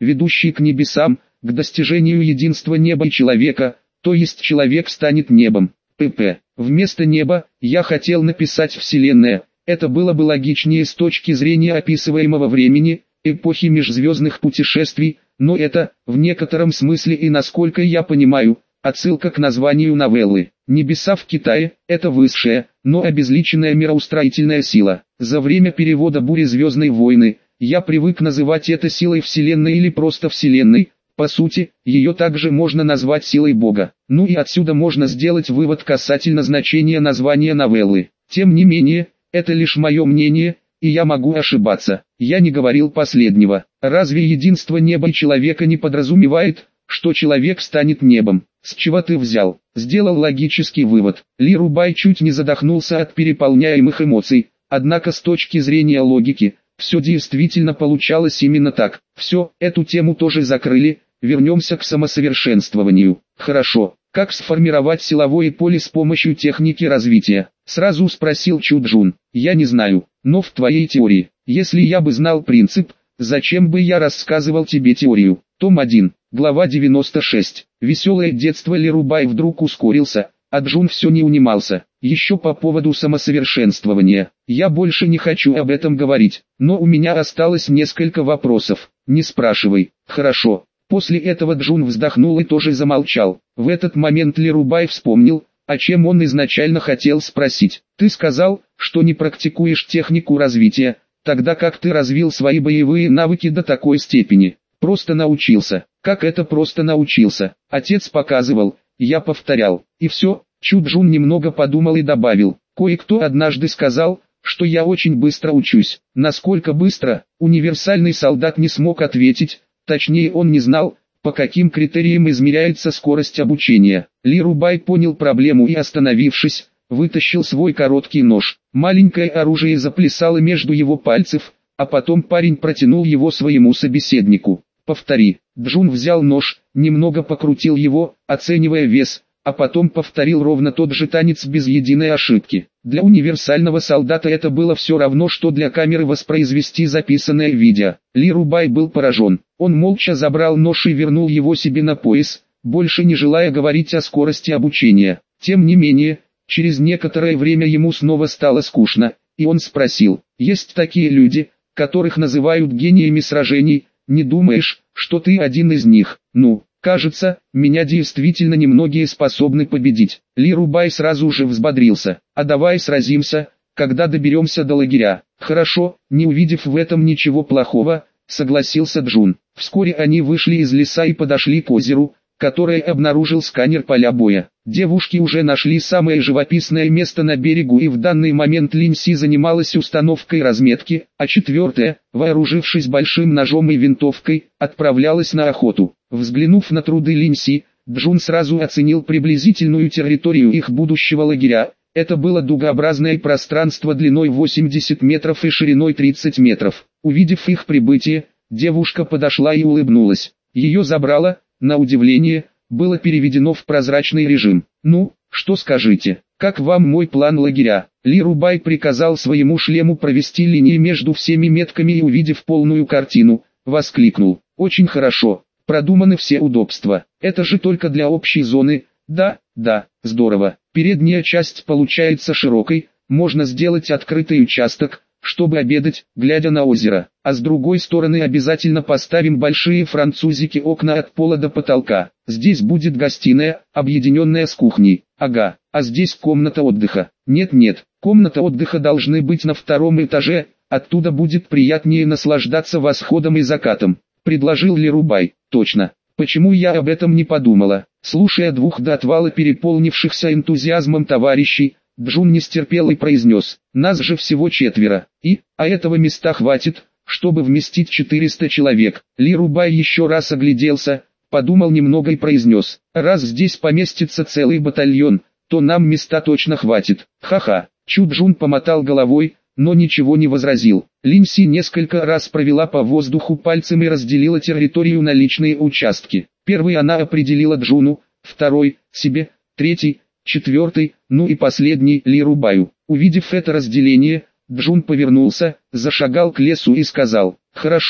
ведущий к небесам, к достижению единства неба и человека, то есть человек станет небом. pp. Вместо неба, я хотел написать Вселенная, это было бы логичнее с точки зрения описываемого времени, эпохи межзвездных путешествий, но это, в некотором смысле и насколько я понимаю, отсылка к названию новеллы. Небеса в Китае – это высшая, но обезличенная мироустроительная сила. За время перевода «Бури звездной войны» я привык называть это силой Вселенной или просто Вселенной. По сути, ее также можно назвать силой Бога. Ну и отсюда можно сделать вывод касательно значения названия новеллы. Тем не менее, это лишь мое мнение, и я могу ошибаться. Я не говорил последнего. Разве единство неба и человека не подразумевает, что человек станет небом? С чего ты взял? Сделал логический вывод. Ли Рубай чуть не задохнулся от переполняемых эмоций, однако с точки зрения логики, все действительно получалось именно так. Все, эту тему тоже закрыли, вернемся к самосовершенствованию. Хорошо, как сформировать силовое поле с помощью техники развития? Сразу спросил Чуджун. Я не знаю, но в твоей теории, если я бы знал принцип, зачем бы я рассказывал тебе теорию? Том один, глава девяносто шесть. Веселое детство Ли Рубай вдруг ускорился, а Джун все не унимался. Еще по поводу самосовершенствования. Я больше не хочу об этом говорить, но у меня осталось несколько вопросов. Не спрашивай. Хорошо. После этого Джун вздохнул и тоже замолчал. В этот момент Ли Рубай вспомнил, о чем он изначально хотел спросить. Ты сказал, что не практикуешь технику развития, тогда как ты развил свои боевые навыки до такой степени? Просто научился. Как это просто научился? Отец показывал, я повторял. И все. Чуджун немного подумал и добавил. Кое-кто однажды сказал, что я очень быстро учусь. Насколько быстро, универсальный солдат не смог ответить, точнее он не знал, по каким критериям измеряется скорость обучения. Ли Рубай понял проблему и, остановившись, вытащил свой короткий нож. Маленькое оружие заплясало между его пальцев, а потом парень протянул его своему собеседнику. «Повтори». Джун взял нож, немного покрутил его, оценивая вес, а потом повторил ровно тот же танец без единой ошибки. Для универсального солдата это было все равно, что для камеры воспроизвести записанное видео. Ли Рубай был поражен. Он молча забрал нож и вернул его себе на пояс, больше не желая говорить о скорости обучения. Тем не менее, через некоторое время ему снова стало скучно, и он спросил, есть такие люди, которых называют гениями сражений, не думаешь, что ты один из них? Ну, кажется, меня действительно немногие способны победить. Ли Рубай сразу же взбодрился. А давай сразимся, когда доберемся до лагеря. Хорошо, не увидев в этом ничего плохого, согласился Джун. Вскоре они вышли из леса и подошли к озеру, которое обнаружил сканер поля боя. Девушки уже нашли самое живописное место на берегу, и в данный момент Линси занималась установкой разметки, а четвертая, вооружившись большим ножом и винтовкой, отправлялась на охоту. Взглянув на труды Линси, Джун сразу оценил приблизительную территорию их будущего лагеря. Это было дугообразное пространство длиной восемьдесят метров и шириной тридцать метров. Увидев их прибытие, девушка подошла и улыбнулась. Ее забрало, на удивление, было переведено в прозрачный режим. «Ну, что скажите, как вам мой план лагеря?» Ли Рубай приказал своему шлему провести линии между всеми метками и, увидев полную картину, воскликнул. «Очень хорошо, продуманы все удобства. Это же только для общей зоны. Да, да, здорово. Передняя часть получается широкой, можно сделать открытый участок, чтобы обедать, глядя на озеро. А с другой стороны обязательно поставим большие французики, окна от пола до потолка. Здесь будет гостиная, объединенная с кухней. Ага, а здесь комната отдыха. Нет-нет, комната отдыха должны быть на втором этаже, оттуда будет приятнее наслаждаться восходом и закатом», — предложил Ли Рубай. «Точно. Почему я об этом не подумала?» Слушая двух до отвала переполнившихся энтузиазмом товарищей, Джун не стерпел и произнес: «Нас же всего четверо, и, а этого места хватит, чтобы вместить четыреста человек». Ли Рубай еще раз огляделся, подумал немного и произнес: «Раз здесь поместится целый батальон, то нам места точно хватит». Ха-ха. Чу Джун помотал головой, но ничего не возразил. Линси несколько раз провела по воздуху пальцем и разделила территорию на личные участки. Первый она определила Джуну, второй – себе, третий – четвертый, ну и последний – Ли Рубаю. Увидев это разделение, Джун повернулся, зашагал к лесу и сказал: «Хорошо,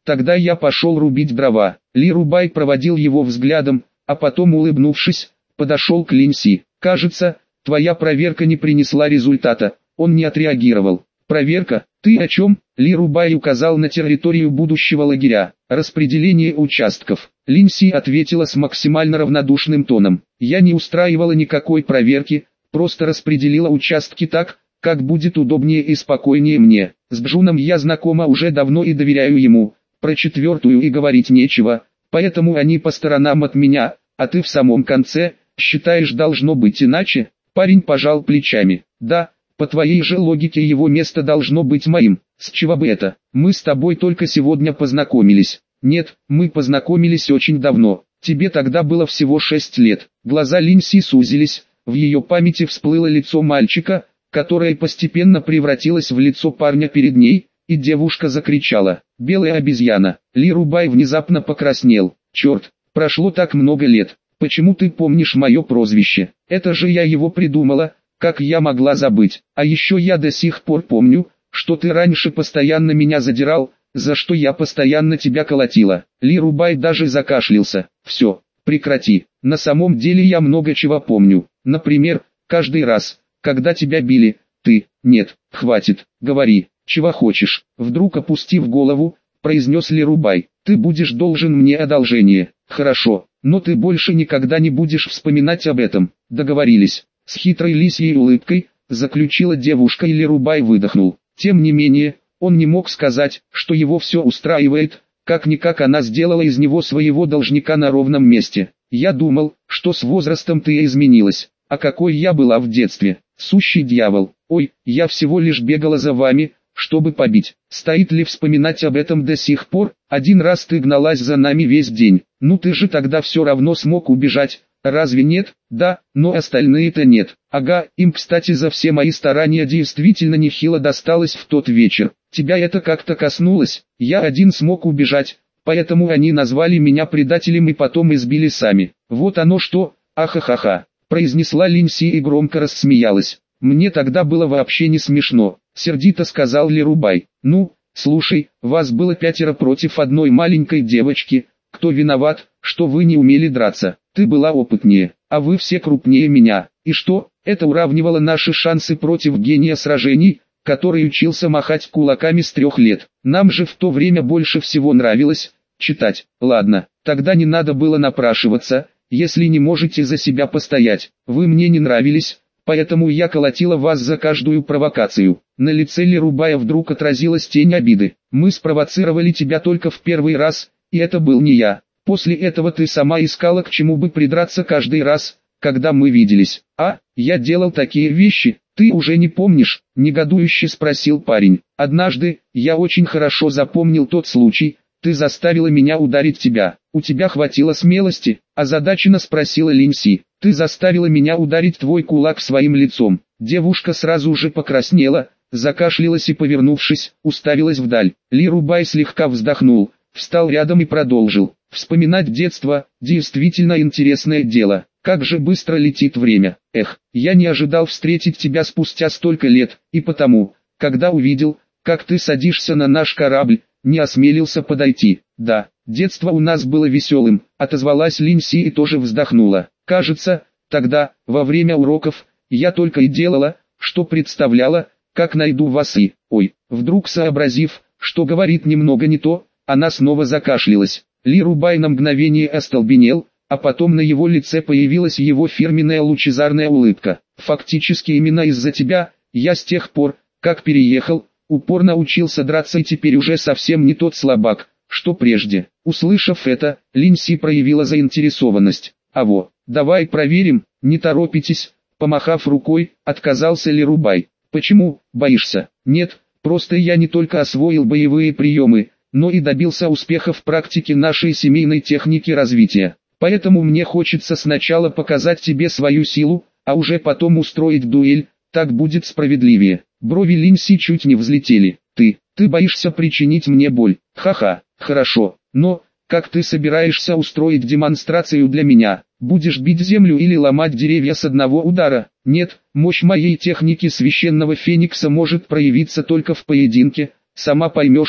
тогда я пошел рубить дрова. Ли Рубай проводил его взглядом, а потом, улыбнувшись, подошел к Линси. «Кажется, твоя проверка не принесла результата». Он не отреагировал. «Проверка? Ты о чем?» Ли Рубай указал на территорию будущего лагеря. «Распределение участков». Линси ответила с максимально равнодушным тоном. «Я не устраивала никакой проверки, просто распределила участки так, как будет удобнее и спокойнее мне. С Джуном я знакома уже давно и доверяю ему. Про четвертую и говорить нечего, поэтому они по сторонам от меня, а ты в самом конце, считаешь, должно быть иначе?» Парень пожал плечами. «Да, по твоей же логике его место должно быть моим. С чего бы это? Мы с тобой только сегодня познакомились». «Нет, мы познакомились очень давно. Тебе тогда было всего шесть лет». Глаза Линси сузились, в ее памяти всплыло лицо мальчика, которое постепенно превратилось в лицо парня перед ней, и девушка закричала: «Белая обезьяна!». Ли Рубай внезапно покраснел. «Черт, прошло так много лет, почему ты помнишь мое прозвище? Это же я его придумала, как я могла забыть? А еще я до сих пор помню, что ты раньше постоянно меня задирал, за что я постоянно тебя колотила». Ли Рубай даже закашлялся. «Все, прекрати, на самом деле я много чего помню. Например, каждый раз, когда тебя били, ты... Нет, хватит, говори, чего хочешь». Вдруг, опустив голову, произнес Ли Рубай: «Ты будешь должен мне одолжение». «Хорошо, но ты больше никогда не будешь вспоминать об этом. Договорились?» С хитрой лисьей улыбкой заключила девушка, и Ли Рубай выдохнул. Тем не менее, он не мог сказать, что его все устраивает, как-никак она сделала из него своего должника на ровном месте. «Я думал, что с возрастом ты изменилась, а какой я была в детстве, сущий дьявол. Ой, я всего лишь бегала за вами, чтобы побить. Стоит ли вспоминать об этом до сих пор? Один раз ты гналась за нами весь день, ну ты же тогда все равно смог убежать, разве нет?» «Да, но остальные-то нет». «Ага, им, кстати, за все мои старания действительно нехило досталось в тот вечер. Тебя это как-то коснулось? Я один смог убежать, поэтому они назвали меня предателем и потом избили сами. Вот оно что, ахахаха», произнесла Линси и громко рассмеялась. «Мне тогда было вообще не смешно», сердито сказал Ли Рубай. «Ну, слушай, вас было пятеро против одной маленькой девочки. Кто виноват, что вы не умели драться? Ты была опытнее, а вы все крупнее меня. И что, это уравнивало наши шансы против гения сражений, который учился махать кулаками с трех лет? Нам же в то время больше всего нравилось читать. Ладно, тогда не надо было напрашиваться, если не можете за себя постоять. Вы мне не нравились, поэтому я колотила вас за каждую провокацию». На лице Ли Рубая вдруг отразилась тень обиды. «Мы спровоцировали тебя только в первый раз, и это был не я. После этого ты сама искала к чему бы придраться каждый раз, когда мы виделись». «А, я делал такие вещи, ты уже не помнишь?» — негодующе спросил парень. «Однажды, я очень хорошо запомнил тот случай, ты заставила меня ударить тебя. У тебя хватило смелости?» — озадаченно спросила Линси. «Ты заставила меня ударить твой кулак своим лицом». Девушка сразу же покраснела, закашлялась и, повернувшись, уставилась вдаль. Ли Рубай слегка вздохнул, встал рядом и продолжил. «Вспоминать детство – действительно интересное дело. Как же быстро летит время. Эх, я не ожидал встретить тебя спустя столько лет, и потому, когда увидел, как ты садишься на наш корабль, не осмелился подойти. Да, детство у нас было веселым», – отозвалась Линси и тоже вздохнула. «Кажется, тогда, во время уроков, я только и делала, что представляла, как найду вас и...» Ой, вдруг сообразив, что говорит немного не то, она снова закашлялась. Ли Рубай на мгновение остолбенел, а потом на его лице появилась его фирменная лучезарная улыбка. «Фактически именно из-за тебя, я с тех пор, как переехал, упорно учился драться и теперь уже совсем не тот слабак, что прежде». Услышав это, Линси проявила заинтересованность. «А во, давай проверим, не торопитесь», помахав рукой, отказался Ли Рубай. «Почему, боишься?» «Нет, просто я не только освоил боевые приемы, но и добился успеха в практике нашей семейной техники развития. Поэтому мне хочется сначала показать тебе свою силу, а уже потом устроить дуэль, так будет справедливее». Брови Линси чуть не взлетели. «Ты, ты боишься причинить мне боль? Ха-ха, хорошо, но, как ты собираешься устроить демонстрацию для меня? Будешь бить землю или ломать деревья с одного удара?» «Нет, мощь моей техники священного феникса может проявиться только в поединке, сама поймешь,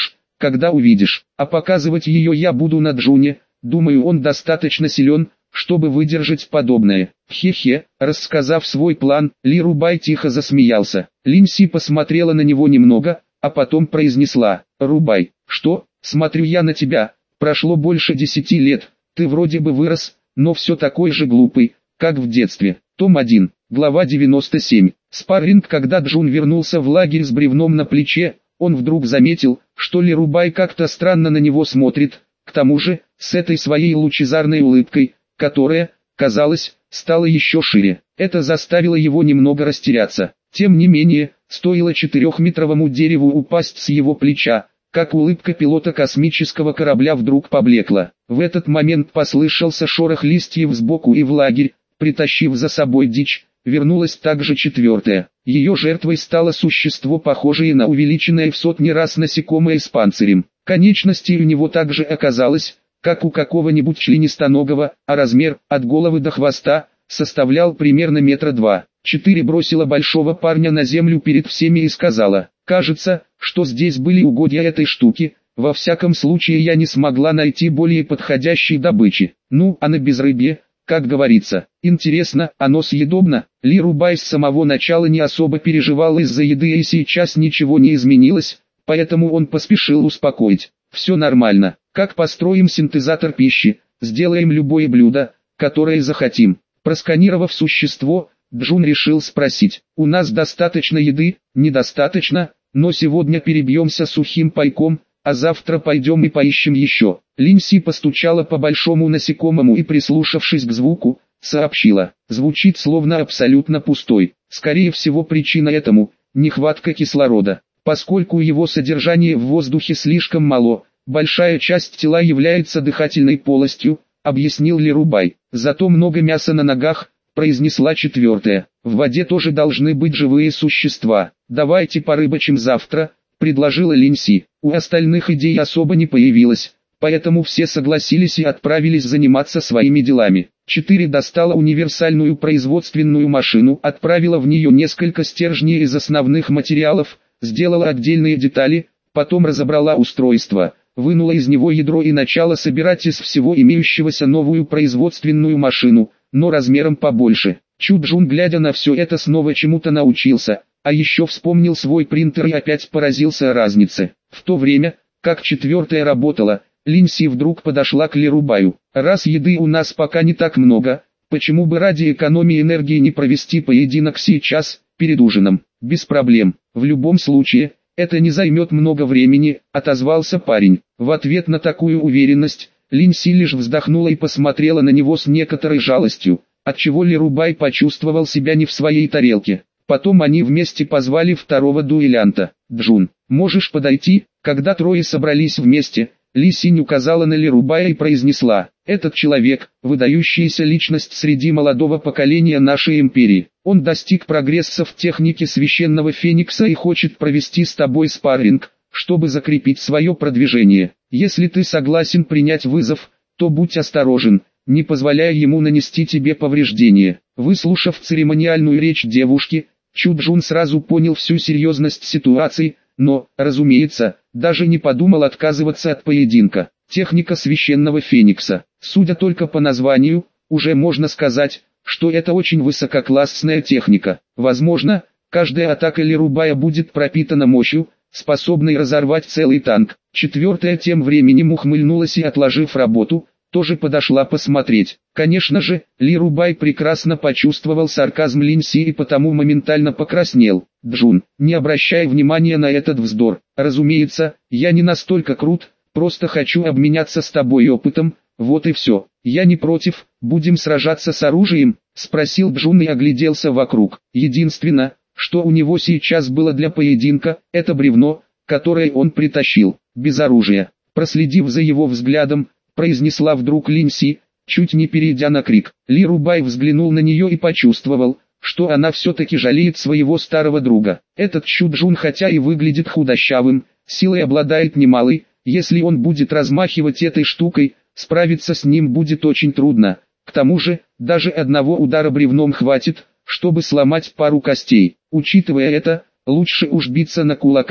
когда увидишь. А показывать ее я буду на Джуне, думаю, он достаточно силен, чтобы выдержать подобное. Хе-хе, рассказав свой план, Ли Рубай тихо засмеялся. Линси посмотрела на него немного, а потом произнесла: «Рубай, что, смотрю я на тебя, прошло больше десяти лет, ты вроде бы вырос, но все такой же глупый, как в детстве». Том один, глава девяносто семь. Спарринг. Когда Джун вернулся в лагерь с бревном на плече, он вдруг заметил, что Ли Рубай как-то странно на него смотрит, к тому же, с этой своей лучезарной улыбкой, которая, казалось, стала еще шире. Это заставило его немного растеряться. Тем не менее, стоило четырехметровому дереву упасть с его плеча, как улыбка пилота космического корабля вдруг поблекла. В этот момент послышался шорох листьев сбоку, и в лагерь, притащив за собой дичь, вернулась также четвертая. Ее жертвой стало существо, похожее на увеличенное в сотни раз насекомое с панцирем. Конечностей у него также оказалось, как у какого-нибудь членистоногого, а размер, от головы до хвоста, составлял примерно метра два. Четыре бросила большого парня на землю перед всеми и сказала: «Кажется, что здесь были угодья этой штуки, во всяком случае я не смогла найти более подходящей добычи. Ну, а на безрыбье, как говорится, интересно, оно съедобно?» Ли Рубай с самого начала не особо переживал из-за еды, и сейчас ничего не изменилось, поэтому он поспешил успокоить. «Все нормально, как построим синтезатор пищи, сделаем любое блюдо, которое захотим». Просканировав существо, Джун решил спросить: «У нас достаточно еды?» «Недостаточно, но сегодня перебьемся сухим пайком, а завтра пойдем и поищем еще». Линси постучала по большому насекомому и, прислушавшись к звуку, сообщила: «Звучит словно абсолютно пустой. Скорее всего, причина этому – нехватка кислорода. Поскольку его содержание в воздухе слишком мало, большая часть тела является дыхательной полостью», — объяснил Ли Рубай. «Зато много мяса на ногах», — произнесла четвертая. «В воде тоже должны быть живые существа. Давайте порыбачим завтра», — предложила Линси. У остальных идей особо не появилось, поэтому все согласились и отправились заниматься своими делами. Четыре достала универсальную производственную машину, отправила в нее несколько стержней из основных материалов, сделала отдельные детали, потом разобрала устройство, вынула из него ядро и начала собирать из всего имеющегося новую производственную машину, но размером побольше. Чу Джун, глядя на все это, снова чему-то научился, а еще вспомнил свой принтер и опять поразился разнице. В то время, как четвертая работала, Линси вдруг подошла к Ли Рубаю. «Раз еды у нас пока не так много, почему бы ради экономии энергии не провести поединок сейчас, перед ужином?» «Без проблем. В любом случае, это не займет много времени», — отозвался парень. В ответ на такую уверенность, Линси лишь вздохнула и посмотрела на него с некоторой жалостью, отчего Ли Рубай почувствовал себя не в своей тарелке. Потом они вместе позвали второго дуэлянта. «Джун, можешь подойти?» Когда трое собрались вместе, Ли Синь указала на Ли Рубая и произнесла: «Этот человек – выдающаяся личность среди молодого поколения нашей империи. Он достиг прогресса в технике священного феникса и хочет провести с тобой спарринг, чтобы закрепить свое продвижение. Если ты согласен принять вызов, то будь осторожен, не позволяя ему нанести тебе повреждения». Выслушав церемониальную речь девушки, Чу Джун сразу понял всю серьезность ситуации, но, разумеется, даже не подумал отказываться от поединка. Техника священного феникса. Судя только по названию, уже можно сказать, что это очень высококлассная техника. Возможно, каждая атака Ли Рубая будет пропитана мощью, способной разорвать целый танк. Четвертая тем временем ухмыльнулась и, отложив работу, тоже подошла посмотреть. Конечно же, Ли Рубай прекрасно почувствовал сарказм Линси и потому моментально покраснел. «Джун, не обращай внимания на этот вздор. Разумеется, я не настолько крут, просто хочу обменяться с тобой опытом, вот и все. Я не против, будем сражаться с оружием?» — спросил Джун и огляделся вокруг. Единственное, что у него сейчас было для поединка, это бревно, которое он притащил, без оружия. Проследив за его взглядом, произнесла вдруг Линси, чуть не перейдя на крик. Ли Рубай взглянул на нее и почувствовал, что она все-таки жалеет своего старого друга. Этот Чу Джун, хотя и выглядит худощавым, силой обладает немалой. Если он будет размахивать этой штукой, справиться с ним будет очень трудно. К тому же, даже одного удара бревном хватит, чтобы сломать пару костей. Учитывая это, лучше уж биться на кулаках,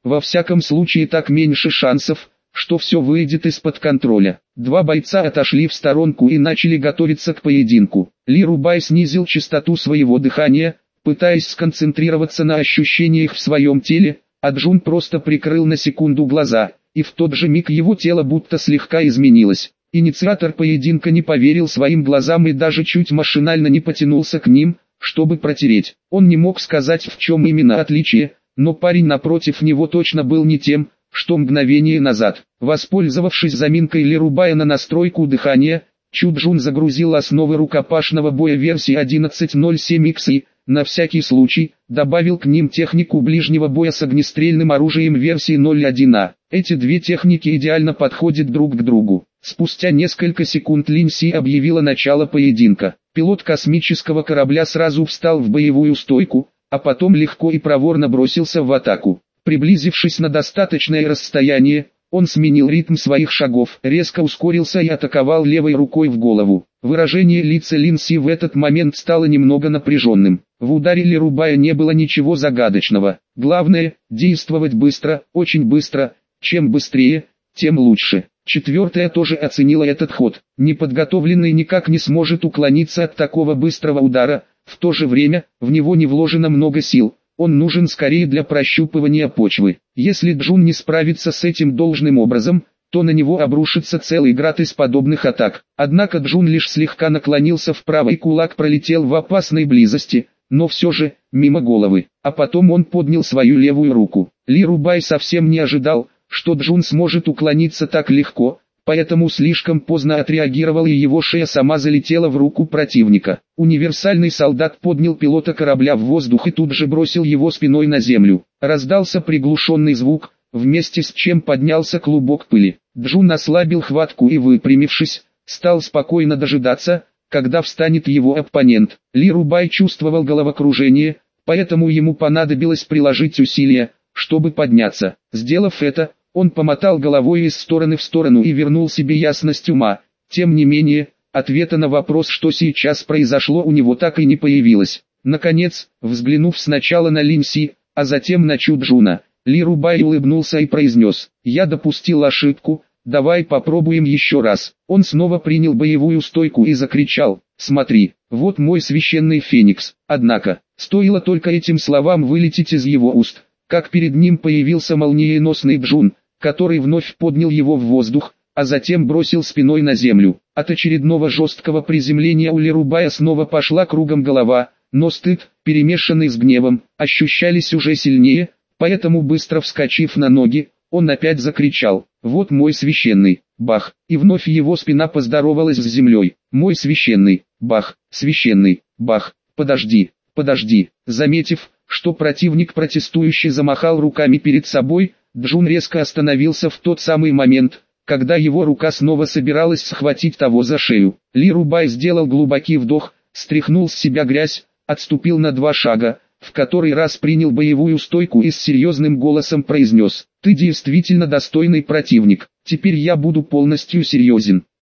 Во всяком случае так меньше шансов, что все выйдет из-под контроля. Два бойца отошли в сторонку и начали готовиться к поединку. Ли Рубай снизил частоту своего дыхания, пытаясь сконцентрироваться на ощущениях в своем теле, а Джун просто прикрыл на секунду глаза, и в тот же миг его тело будто слегка изменилось. Инициатор поединка не поверил своим глазам и даже чуть машинально не потянулся к ним, чтобы протереть. Он не мог сказать, в чем именно отличие, но парень напротив него точно был не тем, что мгновение назад. Воспользовавшись заминкой Ли Рубая на настройку дыхания, Чу Джун загрузил основы рукопашного боя версии одиннадцать ноль семь икс и, на всякий случай, добавил к ним технику ближнего боя с огнестрельным оружием версии ноль один а. Эти две техники идеально подходят друг к другу. Спустя несколько секунд Лин Си объявила начало поединка. Пилот космического корабля сразу встал в боевую стойку, а потом легко и проворно бросился в атаку. Приблизившись на достаточное расстояние, он сменил ритм своих шагов, резко ускорился и атаковал левой рукой в голову. Выражение лица Лин Си в этот момент стало немного напряженным. В ударе Ли Рубая не было ничего загадочного. Главное, действовать быстро, очень быстро, чем быстрее, тем лучше. Четвертая тоже оценила этот ход. Неподготовленный никак не сможет уклониться от такого быстрого удара, в то же время, в него не вложено много сил. Он нужен скорее для прощупывания почвы. Если Джун не справится с этим должным образом, то на него обрушится целый град из подобных атак. Однако Джун лишь слегка наклонился вправо и кулак пролетел в опасной близости, но все же, мимо головы. А потом он поднял свою левую руку. Ли Рубай совсем не ожидал, что Джун сможет уклониться так легко, поэтому слишком поздно отреагировал и его шея сама залетела в руку противника. Универсальный солдат поднял пилота корабля в воздух и тут же бросил его спиной на землю. Раздался приглушенный звук, вместе с чем поднялся клубок пыли. Джун ослабил хватку и, выпрямившись, стал спокойно дожидаться, когда встанет его оппонент. Ли Рубай чувствовал головокружение, поэтому ему понадобилось приложить усилия, чтобы подняться. Сделав это, он помотал головой из стороны в сторону и вернул себе ясность ума. Тем не менее, ответа на вопрос, что сейчас произошло, у него так и не появилось. Наконец, взглянув сначала на Лин Си, а затем на Чу Джуна, Ли Рубай улыбнулся и произнес: «Я допустил ошибку, давай попробуем еще раз». Он снова принял боевую стойку и закричал: «Смотри, вот мой священный феникс». Однако, стоило только этим словам вылететь из его уст, как перед ним появился молниеносный Джун, который вновь поднял его в воздух, а затем бросил спиной на землю. От очередного жесткого приземления у Ли Рубая снова пошла кругом голова, но стыд, перемешанный с гневом, ощущались уже сильнее, поэтому быстро вскочив на ноги, он опять закричал: «Вот мой священный». Бах! И вновь его спина поздоровалась с землей. «Мой священный». Бах! Священный. Бах! Подожди, подожди. Заметив, что противник протестующий замахал руками перед собой, Джун резко остановился в тот самый момент, когда его рука снова собиралась схватить того за шею. Ли Рубай сделал глубокий вдох, стряхнул с себя грязь, отступил на два шага, в который раз принял боевую стойку и с серьезным голосом произнес: «Ты действительно достойный противник, теперь я буду полностью серьезен».